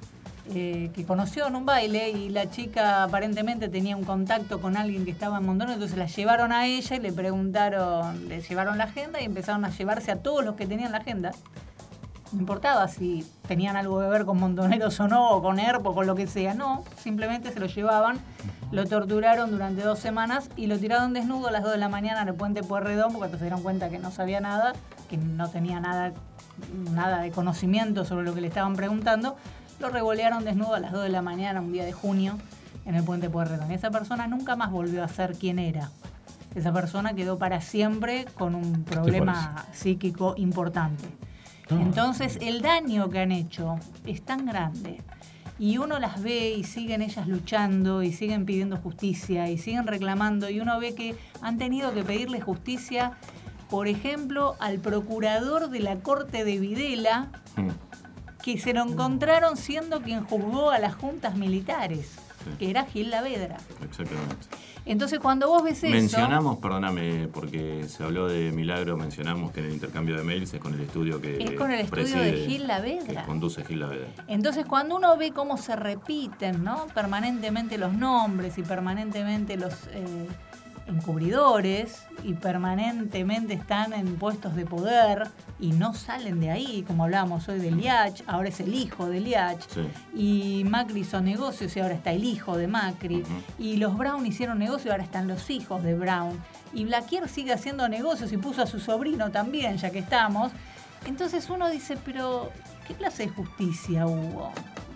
eh, que conoció en un baile, y la chica aparentemente tenía un contacto con alguien que estaba en Mondonero, entonces la llevaron a ella y le preguntaron, le llevaron la agenda y empezaron a llevarse a todos los que tenían la agenda. No importaba si tenían algo que ver con Montoneros o no, o con E R P o con lo que sea, no, simplemente se lo llevaban, lo torturaron durante dos semanas y lo tiraron desnudo a las dos de la mañana en el puente Pueyrredón, porque se dieron cuenta que no sabía nada, que no tenía nada, nada de conocimiento sobre lo que le estaban preguntando. Lo revolearon desnudo a las dos de la mañana, un día de junio, en el puente Pueyrredón. Y esa persona nunca más volvió a ser quien era. Esa persona quedó para siempre con un problema psíquico importante. Entonces el daño que han hecho es tan grande y uno las ve y siguen ellas luchando y siguen pidiendo justicia y siguen reclamando, y uno ve que han tenido que pedirle justicia, por ejemplo, al procurador de la corte de Videla, que se lo encontraron siendo quien juzgó a las juntas militares, que era Gil Lavedra. Exactamente. Entonces cuando vos ves eso... Mencionamos, perdóname, porque se habló de Milagro, mencionamos que en el intercambio de mails es con el estudio que Es con el estudio preside, de Gil Lavedra. que conduce Gil Lavedra. Entonces cuando uno ve cómo se repiten, ¿no?, permanentemente los nombres y permanentemente los, eh, encubridores y permanentemente están en puestos de poder y no salen de ahí, como hablábamos hoy de Liach, ahora es el hijo de Liach, Sí. y Macri hizo negocios y ahora está el hijo de Macri, Ujú. y los Brown hicieron negocios y ahora están los hijos de Brown, y Blaquier sigue haciendo negocios y puso a su sobrino también, ya que estamos. Entonces uno dice, pero ¿qué clase de justicia hubo?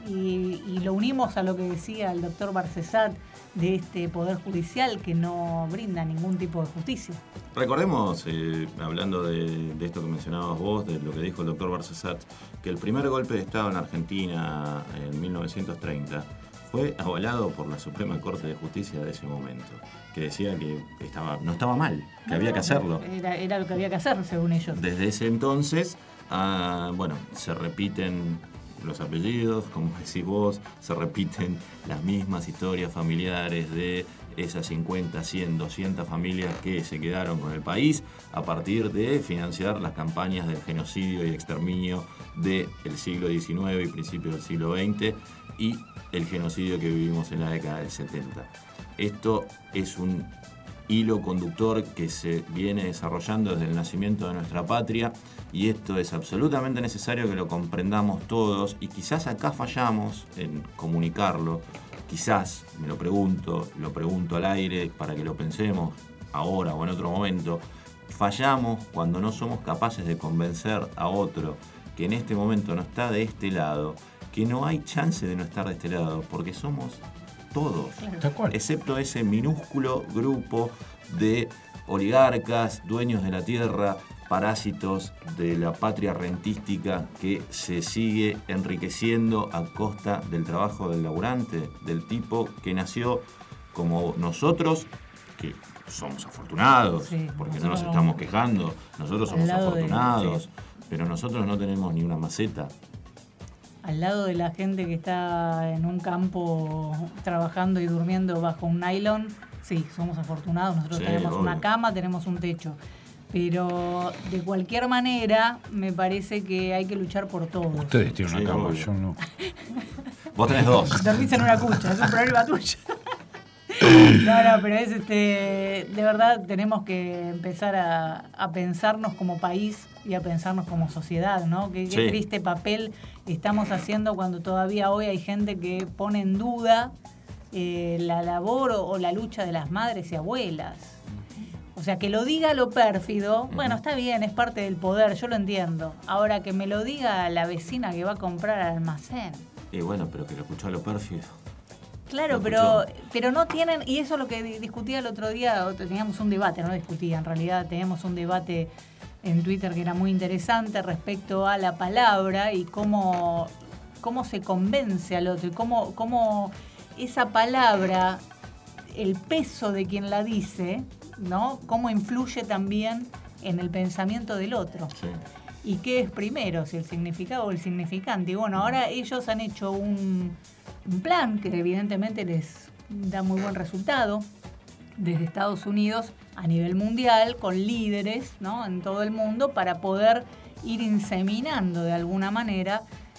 Y, y lo unimos a lo que decía el doctor Barcesat de este Poder Judicial que no brinda ningún tipo de justicia. Recordemos, eh, hablando de, de esto que mencionabas vos, de lo que dijo el doctor Barcesat, que el primer golpe de Estado en Argentina en mil novecientos treinta fue avalado por la Suprema Corte de Justicia de ese momento, que decía que estaba, no estaba mal, que No, había que no, hacerlo. Era, era lo que había que hacer, según ellos. Desde ese entonces, ah, bueno, se repiten los apellidos, como decís vos, se repiten las mismas historias familiares de esas cincuenta, cien, doscientas familias que se quedaron con el país a partir de financiar las campañas del genocidio y exterminio del siglo diecinueve y principios del siglo veinte y el genocidio que vivimos en la década del setenta. Esto es un hilo conductor que se viene desarrollando desde el nacimiento de nuestra patria y esto es absolutamente necesario que lo comprendamos todos y quizás acá fallamos en comunicarlo, quizás, me lo pregunto, lo pregunto al aire para que lo pensemos ahora o en otro momento, fallamos cuando no somos capaces de convencer a otro que en este momento no está de este lado, que no hay chance de no estar de este lado, porque somos todos, excepto ese minúsculo grupo de oligarcas, dueños de la tierra, parásitos de la patria rentística que se sigue enriqueciendo a costa del trabajo del laburante, del tipo que nació como nosotros, que somos afortunados, Sí, porque no nos nosotros estamos quejando, nosotros al somos lado de- afortunados, sí. pero nosotros no tenemos ni una maceta. Al lado de la gente que está en un campo trabajando y durmiendo bajo un nylon, sí, somos afortunados, nosotros Sí, tenemos obvio. una cama, tenemos un techo. Pero de cualquier manera, me parece que hay que luchar por todos. Ustedes tienen una Sí, cama, obvio. yo no. Vos tenés dos. Dormís en una cucha, es un problema tuyo. No, no, pero es este. De verdad, tenemos que empezar a, a pensarnos como país y a pensarnos como sociedad, ¿no? Qué, qué Sí. triste papel estamos haciendo cuando todavía hoy hay gente que pone en duda eh, la labor o, o la lucha de las madres y abuelas. O sea, que lo diga lo pérfido, bueno, está bien, es parte del poder, yo lo entiendo. Ahora, que me lo diga la vecina que va a comprar al almacén. Y bueno, pero que lo escuchó a lo pérfido. Claro, Lo pero, escuchó. pero no tienen, y eso es lo que di- discutía el otro día, o teníamos un debate, no discutía, en realidad teníamos un debate en Twitter que era muy interesante respecto a la palabra y cómo, cómo se convence al otro, y cómo, cómo esa palabra, el peso de quien la dice, ¿no? Cómo influye también en el pensamiento del otro. Sí. ¿Y qué es primero, si el significado o el significante? Y bueno, ahora ellos han hecho un, un plan que evidentemente les da muy buen resultado desde Estados Unidos a nivel mundial, con líderes, ¿no?, en todo el mundo, para poder ir inseminando de alguna manera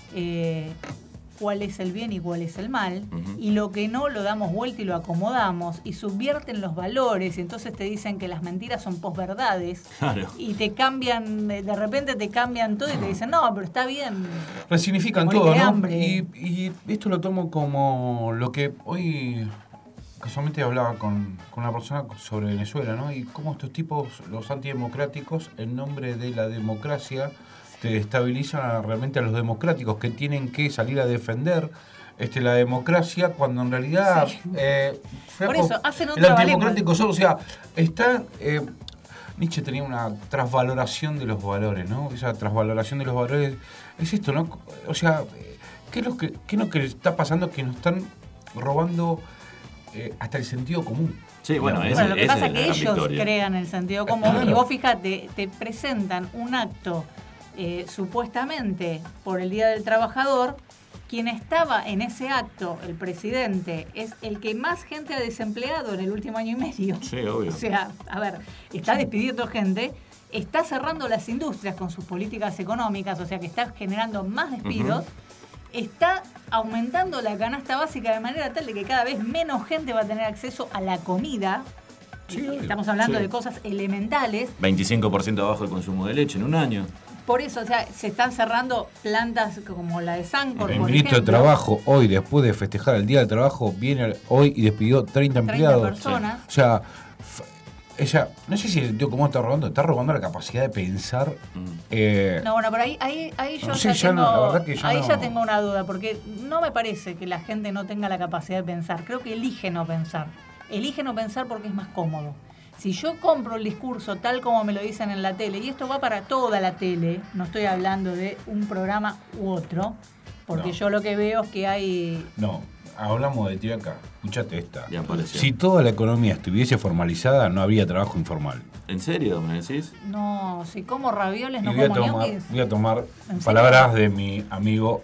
eh, cuál es el bien y cuál es el mal, Ujú. y lo que no lo damos vuelta y lo acomodamos y subvierten los valores, y entonces te dicen que las mentiras son posverdades. Claro. Y te cambian, de de repente te cambian todo y te dicen, no, pero está bien. Resignifican Morir todo, de ¿no? hambre. Y, y esto lo tomo como lo que hoy casualmente hablaba con, con una persona sobre Venezuela, ¿no? Y cómo estos tipos, los antidemocráticos, en nombre de la democracia, te estabilizan a- realmente a los democráticos que tienen que salir a defender este, la democracia cuando en realidad Sí. eh, Por flaco, eso, hacen el otra antidemocrático solo, o sea, está eh, Nietzsche tenía una trasvaloración de los valores, ¿no? Esa trasvaloración de los valores es esto, ¿no? O sea, ¿qué es lo que, qué es lo que está pasando? Que nos están robando eh, hasta el sentido común. Sí, bueno, Digamos, ese- Bueno, lo que esa pasa es es la que gran ellos victoria. crean el sentido común, Claro. y vos fíjate, te presentan un acto eh, supuestamente por el Día del Trabajador. Quien estaba en ese acto, el presidente, es el que más gente ha desempleado en el último año y medio. Sí, obvio. O sea, a ver, está despidiendo gente, está cerrando las industrias con sus políticas económicas, o sea que está generando más despidos, Ujú. está aumentando la canasta básica de manera tal de que cada vez menos gente va a tener acceso a la comida, Sí, Estamos hablando sí. de cosas elementales. veinticinco por ciento abajo el consumo de leche en un año. Por eso, o sea, se están cerrando plantas como la de Sancor, El por ministro ejemplo. de Trabajo, hoy, después de festejar el Día del Trabajo, viene hoy y despidió treinta empleados. personas. O sea, f- ella, no sé si el tío cómo está robando, está robando la capacidad de pensar. eh, No, bueno, pero ahí, ahí, ahí yo No, ya, sí, ya tengo, no, la verdad que ya ahí no. ya tengo una duda, porque no me parece que la gente no tenga la capacidad de pensar. Creo que elige no pensar. Elige no pensar porque es más cómodo. Si yo compro el discurso tal como me lo dicen en la tele, y esto va para toda la tele, no estoy hablando de un programa u otro, porque No. yo lo que veo es que hay... No, hablamos de ti acá. Escuchate esta. Ya apareció. Si toda la economía estuviese formalizada, no habría trabajo informal. ¿En serio me decís? No, si como ravioles, Y no voy a como tomar, ñoquis. voy a tomar ¿En serio? palabras de mi amigo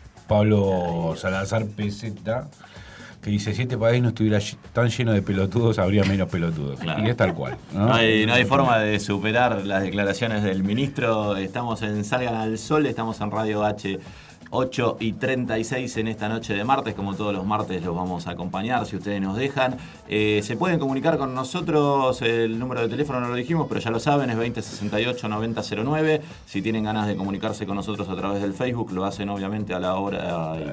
Pablo Salazar Peseta, que dice, si este país no estuviera ll- tan lleno de pelotudos, habría menos pelotudos. Claro. Y es tal cual. ¿no? No hay, no hay forma de superar las declaraciones del ministro. Estamos en Salgan al Sol, estamos en Radio H. ocho y treinta y seis en esta noche de martes, como todos los martes los vamos a acompañar si ustedes nos dejan. Eh, se pueden comunicar con nosotros, el número de teléfono no lo dijimos, pero ya lo saben, es veinte sesenta y ocho noventa cero nueve. Si tienen ganas de comunicarse con nosotros a través del Facebook, lo hacen obviamente a la hora... Ay,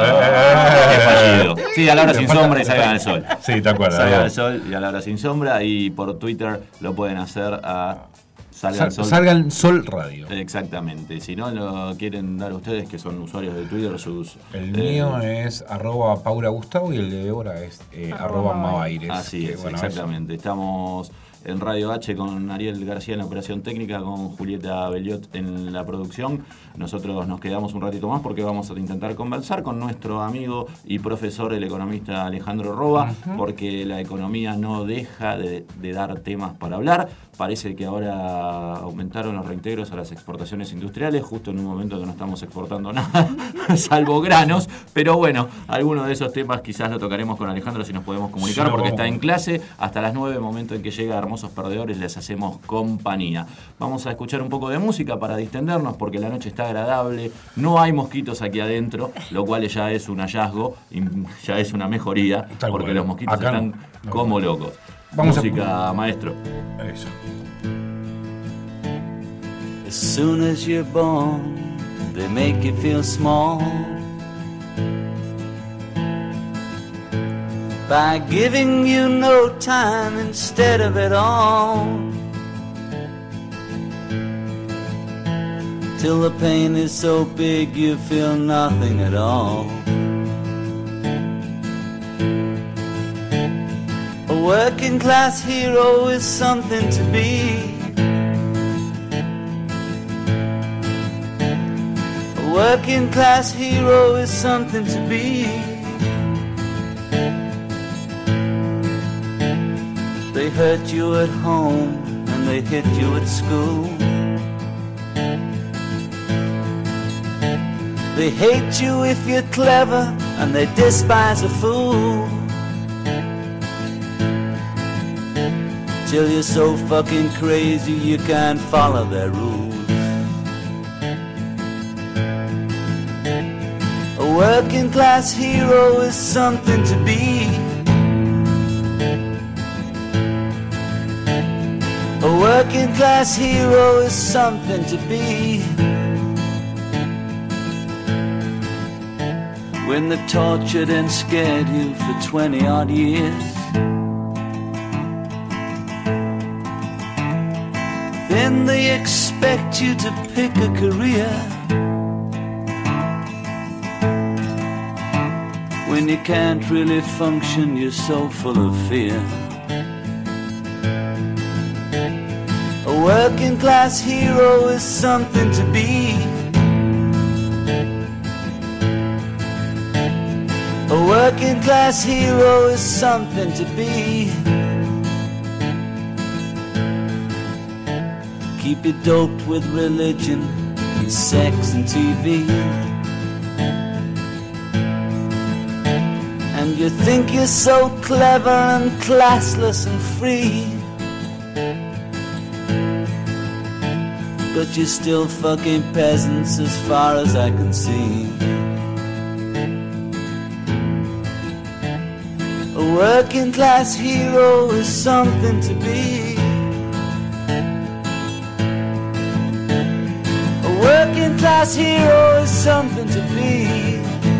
qué fallido. Sí, a la hora sin sombra y Salgan al Sol. Sí, te acuerdas. Salgan al Sol y a la hora sin sombra, y por Twitter lo pueden hacer a... Salgan Sal- Sol. Salgan Sol Radio. Exactamente. Si no lo quieren dar ustedes, que son usuarios de Twitter, sus... El eh, mío es arroba Paula Gustavo y el de Débora es eh, arroba Mavaires. Así que, es, bueno, exactamente. Estamos en Radio H con Ariel García en la operación técnica, con Julieta Belliot en la producción. Nosotros nos quedamos un ratito más porque vamos a intentar conversar con nuestro amigo y profesor, el economista Alejandro Roba, Ujú. porque la economía no deja de, de dar temas para hablar. Parece que ahora aumentaron los reintegros a las exportaciones industriales, justo en un momento que no estamos exportando nada, salvo granos. Pero bueno, algunos de esos temas quizás lo tocaremos con Alejandro si nos podemos comunicar, Sí, porque vamos. está en clase hasta las nueve, momento en que llega Hermosos Perdedores, les hacemos compañía. Vamos a escuchar un poco de música para distendernos, porque la noche está agradable, no hay mosquitos aquí adentro, lo cual ya es un hallazgo, y ya es una mejoría, Tal porque cual. los mosquitos Acá no. están No. como locos. Vamos a- música, maestro. Eso. As soon as you're born, they make you feel small by giving you no time instead of it all, till the pain is so big you feel nothing at all. A working class hero is something to be. A working class hero is something to be. They hurt you at home and they hit you at school. They hate you if you're clever and they despise a fool. Till you're so fucking crazy you can't follow their rules. A working class hero is something to be. A working class hero is something to be. When they've tortured and scared you for twenty odd years, then they expect you to pick a career. When you can't really function, you're so full of fear. A working class hero is something to be. A working class hero is something to be. Keep you doped with religion and sex and T V. And you think you're so clever and classless and free, but you're still fucking peasants as far as I can see. A A working class hero is something to be. A working class hero is something to be.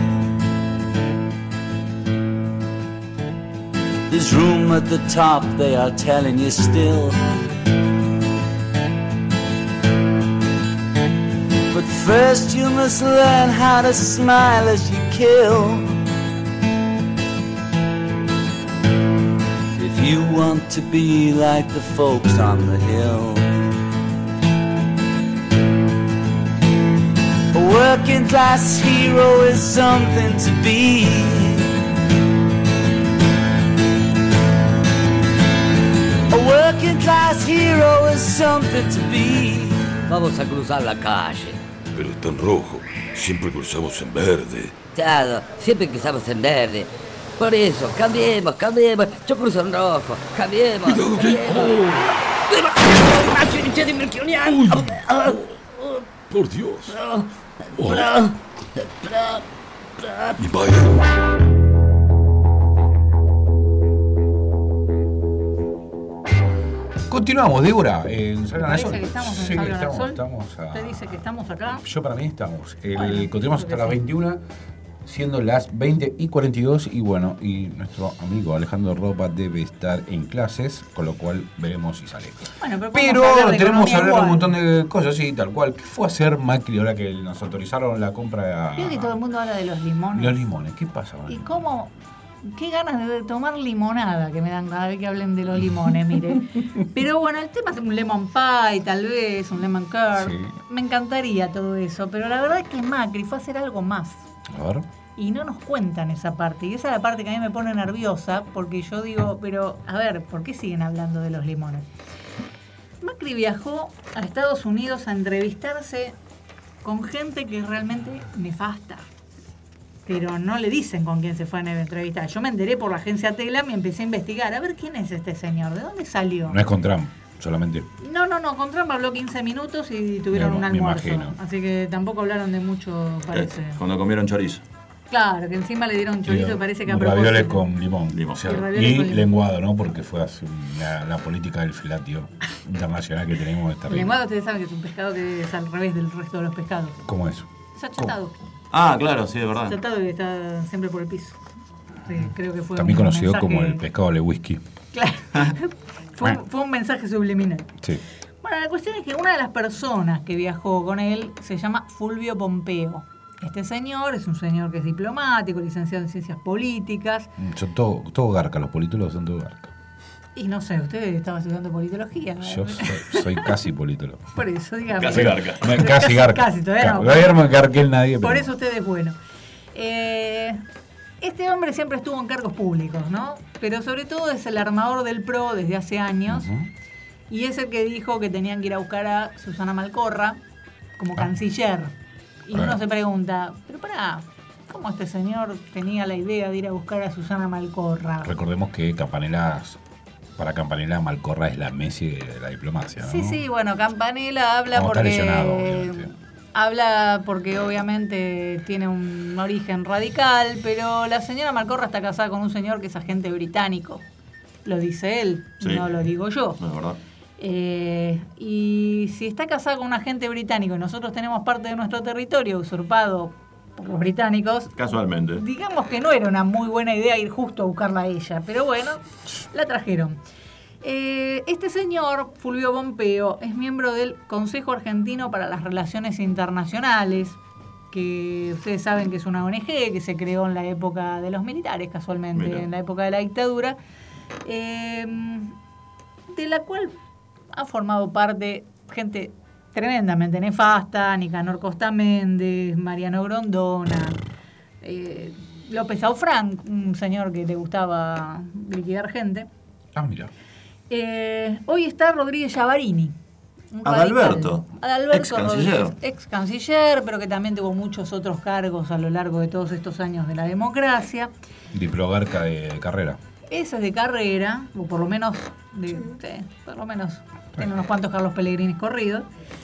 There's room at the top, they are telling you still. But first you must learn how to smile as you kill. If you want to be like the folks on the hill. A working class hero is something to be. A working class hero is something to be. Vamos a cruzar la calle. Pero está en rojo. Siempre cruzamos en verde. Claro, siempre cruzamos en verde. Por eso, cambiemos, cambiemos. Yo cruzo en rojo. Cambiemos. cambiemos. Por Dios. Oh. Y vaya. Continuamos, Débora, en Salgan al Sol. Que estamos en sí, Salgan estamos, al Sol. estamos a... ¿Usted dice que estamos acá? Yo para mí estamos. El, Bueno, continuamos hasta las veintiuna, siendo las veinte y cuarenta y dos. Y bueno, y nuestro amigo Alejandro Ropa debe estar en clases, con lo cual veremos si sale. Bueno, pero Pero hablar de tenemos que economía hablar igual. un montón de cosas, sí, tal cual. ¿Qué fue a hacer Macri ahora que nos autorizaron la compra Veo que de todo el mundo habla de los limones. los limones? ¿Qué pasa? ¿Y cómo? Qué ganas de tomar limonada que me dan cada vez que hablen de los limones, mire. Pero bueno, el tema es un lemon pie, tal vez, un lemon curd. Sí. Me encantaría todo eso, pero la verdad es que Macri fue a hacer algo más. A ver. Y no nos cuentan esa parte. Y esa es la parte que a mí me pone nerviosa, porque yo digo, pero a ver, ¿por qué siguen hablando de los limones? Macri viajó a Estados Unidos a entrevistarse con gente que es realmente nefasta. Pero no le dicen con quién se fue a entrevistar. Yo me enteré por la agencia Telam y empecé a investigar. A ver quién es este señor, ¿de dónde salió? No es con Trump, solamente. No, no, no, con Trump habló quince minutos y tuvieron Me- un me almuerzo. imagino. Así que tampoco hablaron de mucho, parece. Cuando comieron chorizo. Claro, que encima le dieron chorizo y parece que a Ravioles propósito. con limón. O sea, Y ravioles y con limón. lenguado, ¿no? Porque fue así la, la política del filatio internacional que tenemos. Esta El lenguado ustedes saben que es un pescado que es al revés del resto de los pescados. ¿Cómo es? Es achatado. Ah, claro, sí, es verdad. Achatado y está siempre por el piso. Sí, creo que fue También un conocido mensaje- como el pescado de whisky. Claro. fue, un- fue un mensaje subliminal. Sí. Bueno, la cuestión es que una de las personas que viajó con él se llama Fulvio Pompeo. Este señor es un señor que es diplomático, licenciado en ciencias políticas. Son todo, todo garca, los politólogos son todo garca. Y no sé, usted estaba estudiando politología. Yo soy, soy casi politólogo. Por eso, dígame. Casi garca. Casi, Casi garca. Casi, todavía no. Todavía no me encargué el nadie. Por pero- eso usted es bueno. Eh, este hombre siempre estuvo en cargos públicos, ¿no? Pero sobre todo es el armador del P R O desde hace años. Y es el que dijo que tenían que ir a buscar a Susana Malcorra como canciller. Y uno Ah. se pregunta, pero pará, ¿cómo este señor tenía la idea de ir a buscar a Susana Malcorra? Recordemos que Campanella, para Campanella, Malcorra es la Messi de la diplomacia, ¿no? Sí, sí, bueno, Campanella habla Como está porque... lesionado, obviamente. Habla porque obviamente tiene un origen radical, pero la señora Malcorra está casada con un señor que es agente británico. Lo dice él, Sí. no lo digo yo. Es verdad. Eh, y si está casada con un agente británico y nosotros tenemos parte de nuestro territorio usurpado por los británicos, Casualmente. digamos que no era una muy buena idea ir justo a buscarla a ella, pero bueno, la trajeron. Eh, este señor, Fulvio Pompeo, es miembro del Consejo Argentino para las Relaciones Internacionales, que ustedes saben que es una O N G que se creó en la época de los militares, casualmente, Mira. en la época de la dictadura, eh, de la cual ha formado parte gente tremendamente nefasta: Nicanor Costa Méndez, Mariano Grondona, eh, López Aufrán, un señor que le gustaba liquidar gente. Ah, mira. Eh, hoy está Rodríguez Llavarini. un Adalberto. radical. Adalberto Ex canciller. Rodríguez, ex canciller, pero que también tuvo muchos otros cargos a lo largo de todos estos años de la democracia. Diplogarca de, de carrera. Ese es de carrera, o por lo menos, de, sí, por lo menos tiene unos cuantos Carlos Pellegrinis corridos.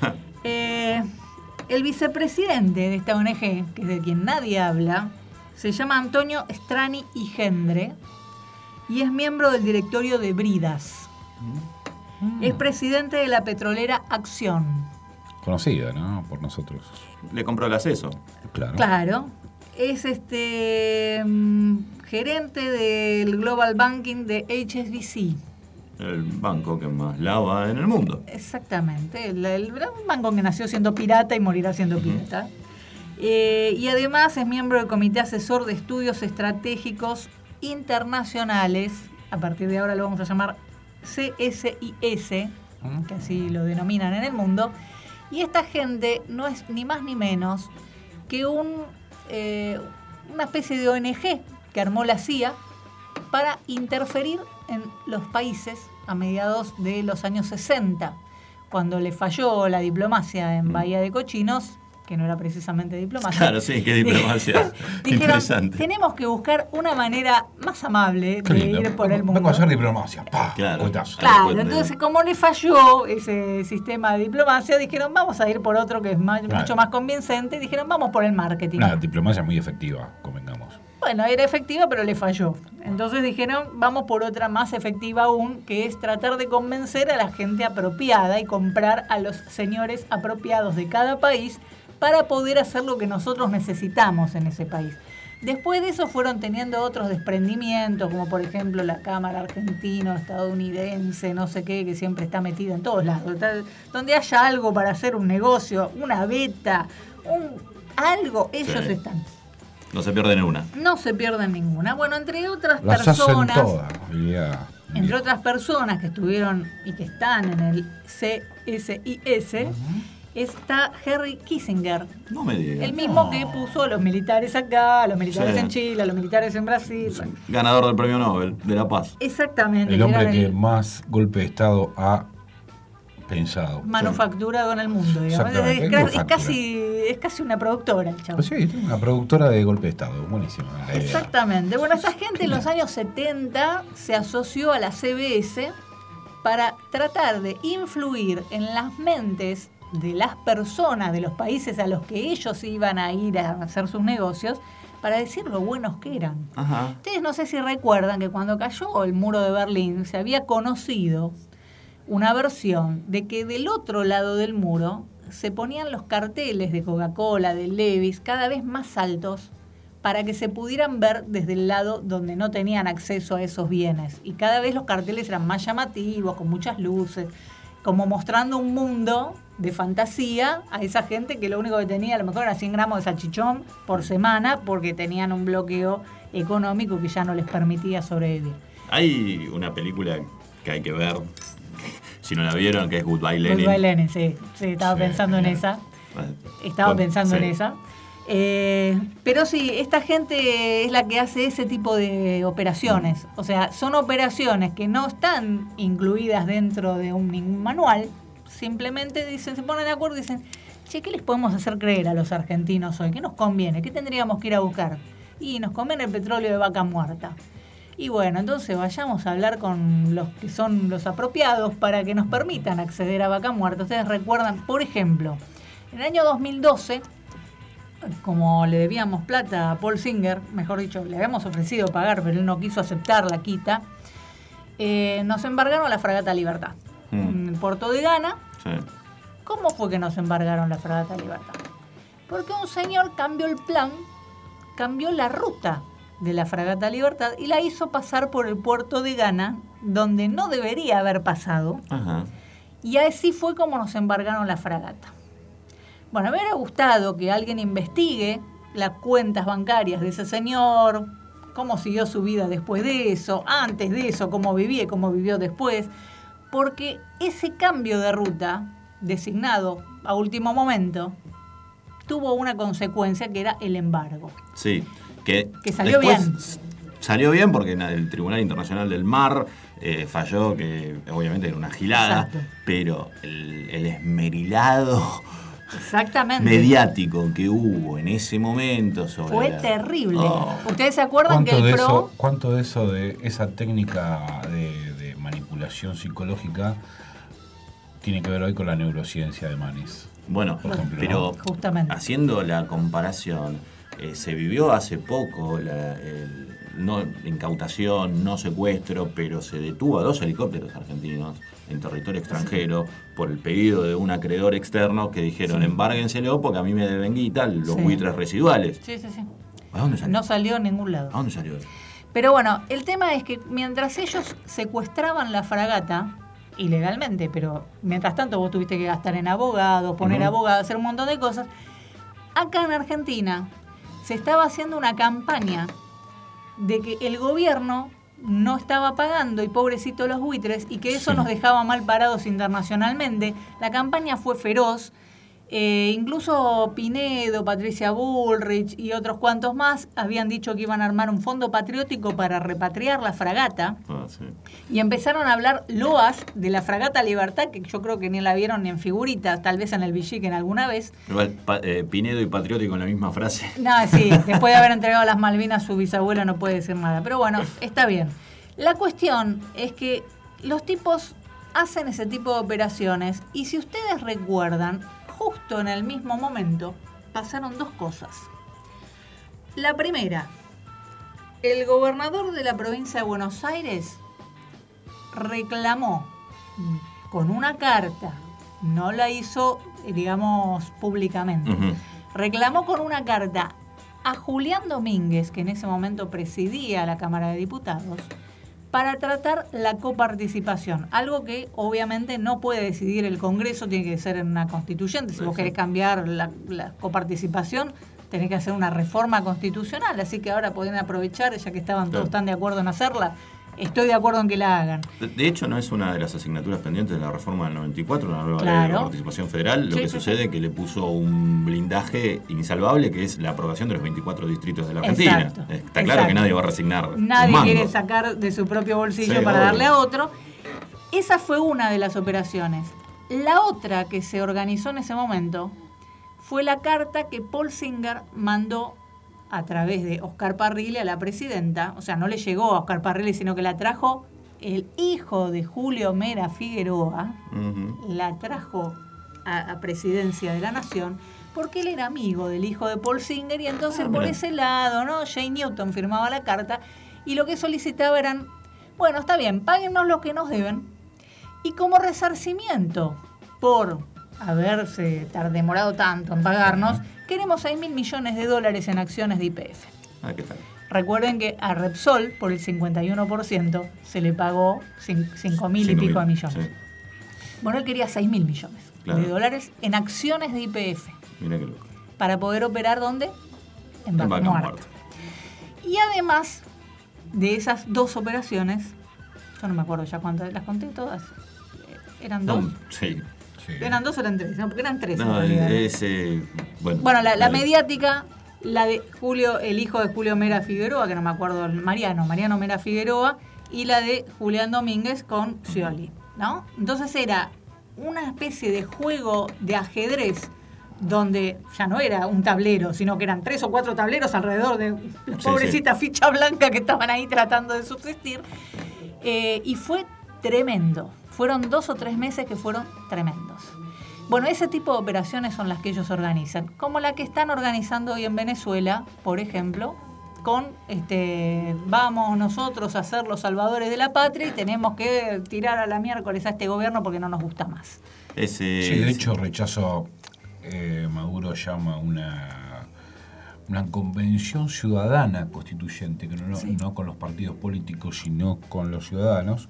Eh, el vicepresidente de esta O N G, que es de quien nadie habla, se llama Antonio Strani y Gendre, y es miembro del directorio de Bridas. Mm. Es presidente de la petrolera Acción. Conocida, ¿no? Por nosotros. Le compró el acceso. Claro. Claro. Es este mm, gerente del Global Banking de H S B C. El banco que más lava en el mundo. Exactamente. El, el banco que nació siendo pirata y morirá siendo uh-huh. pirata. Eh, y además es miembro del Comité Asesor de Estudios Estratégicos Internacionales. A partir de ahora lo vamos a llamar C S I S, uh-huh. que así lo denominan en el mundo. Y esta gente no es ni más ni menos que un, eh, una especie de O N G que armó la C I A para interferir en los países a mediados de los años sesenta, cuando le falló la diplomacia en Bahía de Cochinos, que no era precisamente diplomacia. Claro, sí, qué diplomacia. Dijeron, interesante. Tenemos que buscar una manera más amable de ir por el mundo. Vengo a hacer diplomacia. ¡Pah! Claro, claro, entonces como le falló ese sistema de diplomacia, dijeron vamos a ir por otro que es más, claro. mucho más convincente, y dijeron vamos por el marketing. Una diplomacia muy efectiva, convengamos. Bueno, era efectiva, pero le falló. Entonces dijeron, vamos por otra más efectiva aún, que es tratar de convencer a la gente apropiada y comprar a los señores apropiados de cada país para poder hacer lo que nosotros necesitamos en ese país. Después de eso fueron teniendo otros desprendimientos, como por ejemplo la Cámara argentino-estadounidense, no sé qué, que siempre está metida en todos lados. Donde haya algo para hacer un negocio, una beta, un algo, ellos sí. están. No se pierden una. No se pierden ninguna. Bueno, entre otras Las personas. Hacen todas. Yeah. Entre otras personas que estuvieron y que están en el C S I S, uh-huh. está Henry Kissinger. No me digas. El mismo no. que puso a los militares acá, a los militares sí. en Chile, a los militares en Brasil. Sí. Ganador del Premio Nobel de la Paz. Exactamente. El hombre que el... más golpe de Estado ha pensado. Manufacturado sí. en el mundo, digamos. Es, es, es, casi, es casi una productora el chavo. Pues sí, tiene una productora de golpe de Estado, buenísimo. Exactamente. Bueno, esta gente en los años setenta se asoció a la C B S para tratar de influir en las mentes de las personas de los países a los que ellos iban a ir a hacer sus negocios, para decir lo buenos que eran. Ajá. Ustedes no sé si recuerdan que cuando cayó el muro de Berlín se había conocido una versión de que del otro lado del muro se ponían los carteles de Coca-Cola, de Levi's, cada vez más altos para que se pudieran ver desde el lado donde no tenían acceso a esos bienes. Y cada vez los carteles eran más llamativos, con muchas luces, como mostrando un mundo de fantasía a esa gente que lo único que tenía a lo mejor era cien gramos de salchichón por semana porque tenían un bloqueo económico que ya no les permitía sobrevivir. Hay una película que hay que ver, si no la vieron, que es Goodbye Lenin. Goodbye Lenin, sí, sí estaba sí, pensando bien. en esa. Estaba Con, pensando sí. en esa. Eh, pero sí, esta gente es la que hace ese tipo de operaciones. O sea, son operaciones que no están incluidas dentro de un ningún manual. Simplemente dicen, se ponen de acuerdo y dicen, che, ¿qué les podemos hacer creer a los argentinos hoy? ¿Qué nos conviene? ¿Qué tendríamos que ir a buscar? Y nos conviene el petróleo de vaca muerta. Y bueno, entonces vayamos a hablar con los que son los apropiados para que nos permitan acceder a vaca muerta. Ustedes recuerdan, por ejemplo, en el año dos mil doce, como le debíamos plata a Paul Singer, mejor dicho, le habíamos ofrecido pagar, pero él no quiso aceptar la quita, eh, nos embargaron la fragata Libertad. Mm. En Puerto de Ghana. Sí. ¿Cómo fue que nos embargaron la fragata Libertad? Porque un señor cambió el plan, cambió la ruta de la fragata Libertad y la hizo pasar por el puerto de Ghana, donde no debería haber pasado. Ajá. Y así fue como nos embargaron la fragata. Bueno, me hubiera gustado que alguien investigue las cuentas bancarias de ese señor, cómo siguió su vida después de eso, antes de eso, cómo vivía y cómo vivió después, porque ese cambio de ruta, designado a último momento, tuvo una consecuencia que era el embargo. Sí, que, que salió bien. Salió bien porque el Tribunal Internacional del Mar eh, falló, que obviamente era una gilada, exacto, pero el, el esmerilado exactamente mediático que hubo en ese momento sobre fue la... terrible. Oh. ¿Ustedes se acuerdan que el de PRO... Eso, ¿Cuánto de eso, de esa técnica de, de manipulación psicológica tiene que ver hoy con la neurociencia de Manis? Bueno, por ejemplo, pero justamente haciendo la comparación, eh, se vivió hace poco la, el, no incautación, no secuestro, pero se detuvo a dos helicópteros argentinos en territorio extranjero por el pedido de un acreedor externo que dijeron, Sí. embárguenselo porque a mí me deben guita los Sí. buitres residuales. Sí, sí, sí. ¿A dónde salió? No salió a ningún lado. ¿A dónde salió eso? Pero bueno, el tema es que mientras ellos secuestraban la fragata, ilegalmente, pero mientras tanto vos tuviste que gastar en abogados, poner Ujú. abogados, hacer un montón de cosas, acá en Argentina se estaba haciendo una campaña de que el gobierno no estaba pagando y pobrecitos los buitres y que eso Sí. nos dejaba mal parados internacionalmente. La campaña fue feroz. Eh, incluso Pinedo, Patricia Bullrich y otros cuantos más habían dicho que iban a armar un fondo patriótico para repatriar la fragata Ah, sí. y empezaron a hablar loas de la fragata Libertad, que yo creo que ni la vieron ni en figuritas, tal vez en el Villiquen alguna vez. Igual, pa- eh, Pinedo y Patriótico en la misma frase. No, sí, después de haber entregado las Malvinas, su bisabuela no puede decir nada. Pero bueno, está bien. La cuestión es que los tipos hacen ese tipo de operaciones y si ustedes recuerdan, justo en el mismo momento pasaron dos cosas. La primera, el gobernador de la provincia de Buenos Aires reclamó con una carta, no la hizo, digamos, públicamente, Ujú. reclamó con una carta a Julián Domínguez, que en ese momento presidía la Cámara de Diputados, para tratar la coparticipación, algo que obviamente no puede decidir el Congreso, tiene que ser en una constituyente. Si vos querés cambiar la, la coparticipación, tenés que hacer una reforma constitucional, así que ahora pueden aprovechar, ya que estaban todos Claro. tan de acuerdo en hacerla, estoy de acuerdo en que la hagan. De, de hecho, no es una de las asignaturas pendientes de la reforma del noventa y cuatro, una nueva ley Claro. de participación federal. Lo Sí, que sí, sucede es que le puso un blindaje insalvable, que es la aprobación de los veinticuatro distritos de la Argentina. Exacto, Está claro exacto. que nadie va a resignar Nadie un mango. quiere sacar de su propio bolsillo Sí, para obvio. darle a otro. Esa fue una de las operaciones. La otra que se organizó en ese momento fue la carta que Paul Singer mandó a través de Oscar Parrilli a la presidenta. O sea, no le llegó a Oscar Parrilli, sino que la trajo el hijo de Julio Mera Figueroa, Ujú. la trajo a, a presidencia de la nación porque él era amigo del hijo de Paul Singer y entonces Ah, por mira. ese lado, ¿no? Jay Newton firmaba la carta y lo que solicitaba eran, bueno, está bien, páguennos lo que nos deben y como resarcimiento por haberse tar- demorado tanto en pagarnos, queremos seis mil millones de dólares en acciones de Y P F. Ah, ¿qué tal? Recuerden que a Repsol, por el cincuenta y uno por ciento, se le pagó cinco mil y Cinco pico de mil, millones. sí. Bueno, él quería seis mil millones Claro. de dólares en acciones de Y P F Mira qué loco. para poder operar ¿dónde? En En Vaca Vaca Muerta. Muerta. Y además de esas dos operaciones, yo no me acuerdo ya cuántas, las conté todas. Eh, ¿Eran dos? No, sí. ¿Eran dos o eran tres? No, porque eran tres. en No, realidad. es, eh, bueno, Bueno, la, la dale. mediática, la de Julio, el hijo de Julio Mera Figueroa, que no me acuerdo, Mariano, Mariano Mera Figueroa, y la de Julián Domínguez con Scioli, ¿no? Entonces era una especie de juego de ajedrez donde ya no era un tablero, sino que eran tres o cuatro tableros alrededor de la Sí, pobrecita ficha blanca que estaban ahí tratando de subsistir. Eh, y fue tremendo. Fueron dos o tres meses que fueron tremendos. Bueno, ese tipo de operaciones son las que ellos organizan, como la que están organizando hoy en Venezuela, por ejemplo, con este vamos nosotros a ser los salvadores de la patria y tenemos que tirar a la miércoles a este gobierno porque no nos gusta más. Ese, Sí, de hecho, rechazo, eh, Maduro llama una, una convención ciudadana constituyente, que no, Sí. no con los partidos políticos, sino con los ciudadanos,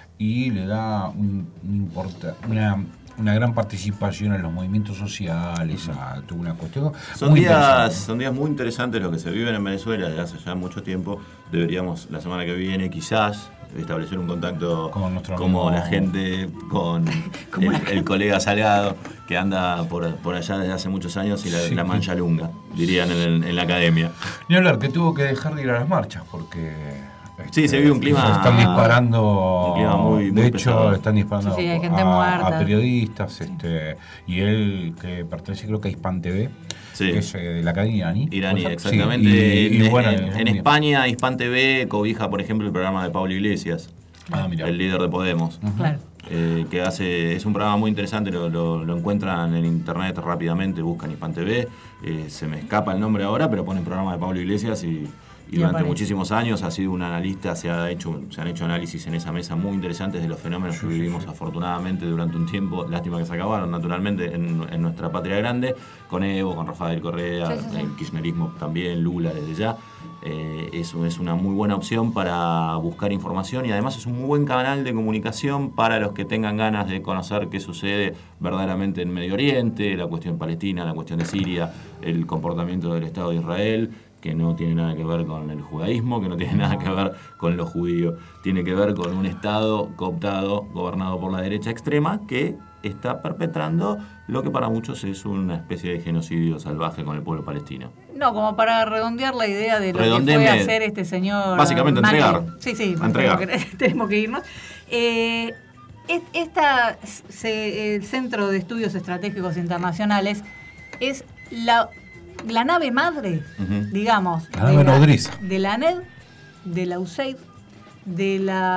y le da un, un importa, una, una gran participación en los movimientos sociales, a toda una cuestión. Son muy días, interesante. son días muy interesantes los que se viven en Venezuela desde hace ya mucho tiempo. Deberíamos la semana que viene quizás establecer un contacto Con nuestro como amigo- la gente, con el, el colega Salgado, que anda por, por allá desde hace muchos años y la, Sí. la mancha lunga, dirían en, en la academia. Ni hablar, que tuvo que dejar de ir a las marchas porque... Sí, se vive un clima- se están disparando... un clima muy- muy de hecho, pesado. están disparando Sí, sí, hay gente a, muerta. a periodistas. Este, y él, que pertenece creo que a Hispan T V, Sí. que es eh, de la cadena iraní. Iraní, ¿puede ser? exactamente. Sí, y, y en, bueno, en- es en muy- España, Hispan T V cobija, por ejemplo, el programa de Pablo Iglesias, Ah, mira. el líder de Podemos. Claro. Eh, que hace es un programa muy interesante, lo, lo, lo encuentran en internet rápidamente, buscan Hispan T V, eh, se me escapa el nombre ahora, pero ponen programa de Pablo Iglesias y, y durante muchísimos años ha sido un analista, se, ha hecho, se han hecho análisis en esa mesa muy interesantes de los fenómenos que vivimos afortunadamente durante un tiempo, lástima que se acabaron naturalmente en, en nuestra patria grande, con Evo, con Rafael Correa, sí, sí, sí. el kirchnerismo también, Lula desde ya. Eh, eso es una muy buena opción para buscar información y además es un muy buen canal de comunicación para los que tengan ganas de conocer qué sucede verdaderamente en Medio Oriente, la cuestión palestina, la cuestión de Siria, el comportamiento del Estado de Israel, que no tiene nada que ver con el judaísmo, que no tiene nada que ver con lo judío, tiene que ver con un Estado cooptado, gobernado por la derecha extrema, que está perpetrando lo que para muchos es una especie de genocidio salvaje con el pueblo palestino. No, como para redondear la idea de lo Redondeme, que fue hacer este señor... Básicamente Macri. entregar. Sí, sí, entregar. Tenemos, que, tenemos que irnos. Eh, esta, se, el Centro de Estudios Estratégicos Internacionales es la, la nave madre, uh-huh. digamos, la nave nodriza. De la A N E D, de la U S A I D, de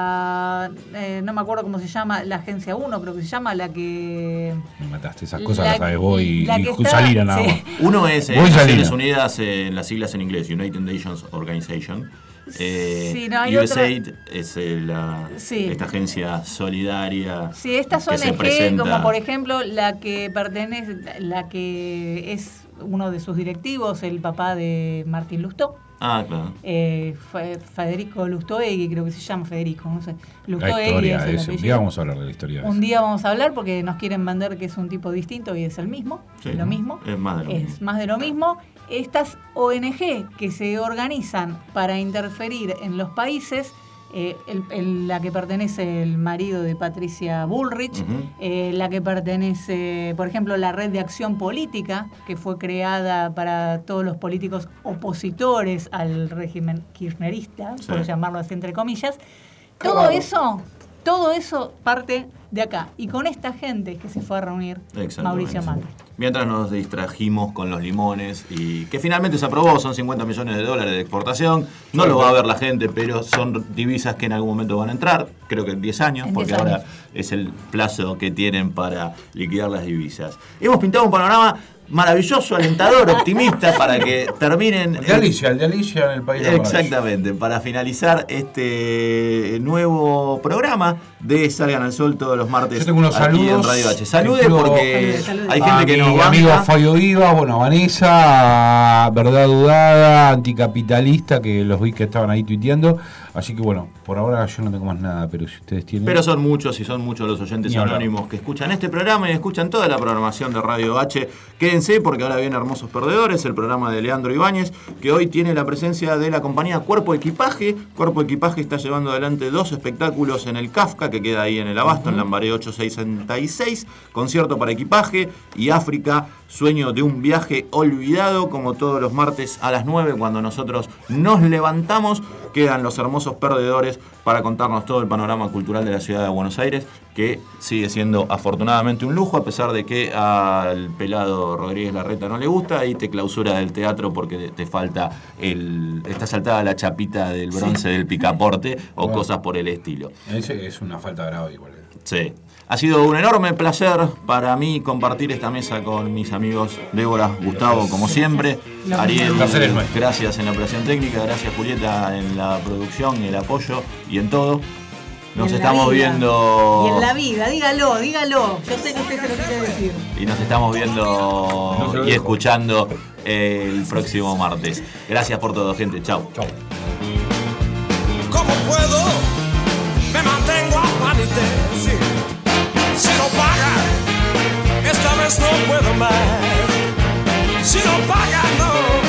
la, eh, no me acuerdo cómo se llama, la Agencia uno creo que se llama, la que... Me mataste, esas cosas las sabes vos y, y Salina nada más. Sí. Uno es eh, Naciones Unidas, eh, las siglas en inglés, United Nations Organization. Eh, sí, no, U S A I D otra... es eh, la, sí. esta agencia solidaria. Sí, estas O N G, presenta... como por ejemplo la que pertenece, la que es uno de sus directivos, el papá de Martín Lustó. Ah, claro. Eh, Federico Lustoegui, creo que se llama Federico, no sé. Lustoegui, la historia es ese. Un día vamos a hablar de la historia de Un eso. día vamos a hablar porque nos quieren vender que es un tipo distinto y es el mismo. Sí, lo mismo. Es más de lo es mismo. más de lo mismo. Estas O N G que se organizan para interferir en los países, eh, el, el, la que pertenece el marido de Patricia Bullrich, uh-huh. eh, la que pertenece, por ejemplo, la Red de Acción Política, que fue creada para todos los políticos opositores al régimen kirchnerista, sí. por llamarlo así entre comillas. Todo eso, todo eso parte de acá. Y con esta gente que se fue a reunir Mauricio Macri. Mientras nos distrajimos con los limones y que finalmente se aprobó, son cincuenta millones de dólares de exportación, no lo va a ver la gente, pero son divisas que en algún momento van a entrar, creo que en diez años, en porque diez años. Ahora es el plazo que tienen para liquidar las divisas. Hemos pintado un panorama maravilloso, alentador, optimista para que terminen... El de Alicia, el de Alicia en el País de la Exactamente, para finalizar este nuevo programa de Salgan al Sol todos los martes. Yo tengo unos aquí saludos. En Radio H. Salude porque salude. Hay gente que nos mi banca. amigo Fabio Iba, bueno, Vanessa, Verdad Dudada, Anticapitalista, que los vi que estaban ahí tuiteando. Así que bueno, por ahora yo no tengo más nada, pero si ustedes tienen... Pero son muchos y son muchos los oyentes anónimos que escuchan este programa y escuchan toda la programación de Radio H. Quédense porque ahora viene Hermosos Perdedores, el programa de Leandro Ibáñez, que hoy tiene la presencia de la compañía Cuerpo Equipaje. Cuerpo Equipaje está llevando adelante dos espectáculos en el Kafka, que queda ahí en el Abasto, uh-huh. en Lambaré ochocientos sesenta y seis. Concierto para equipaje y África, sueño de un viaje olvidado, como todos los martes a las nueve, cuando nosotros nos levantamos. Quedan los Hermosos Perdedores para contarnos todo el panorama cultural de la ciudad de Buenos Aires, que sigue siendo afortunadamente un lujo, a pesar de que al pelado Rodríguez Larreta no le gusta y te clausura del teatro porque te falta el... está saltada la chapita del bronce sí. del picaporte o bueno, cosas por el estilo. Ese es una falta grave igual. Sí. Ha sido un enorme placer para mí compartir esta mesa con mis amigos Débora, Gustavo, como siempre. Ariel, gracias en la operación técnica, gracias Julieta en la producción, el apoyo y en todo. Nos estamos vida. viendo... Y en la vida, dígalo, dígalo. Yo sé que usted se lo quiere decir. Y nos estamos viendo no y escuchando el próximo martes. Gracias por todo, gente. Chau. Chau. ¿Cómo puedo? Me mantengo a panite, sí. Si no paga, esta vez no puedo más. Si no paga, no.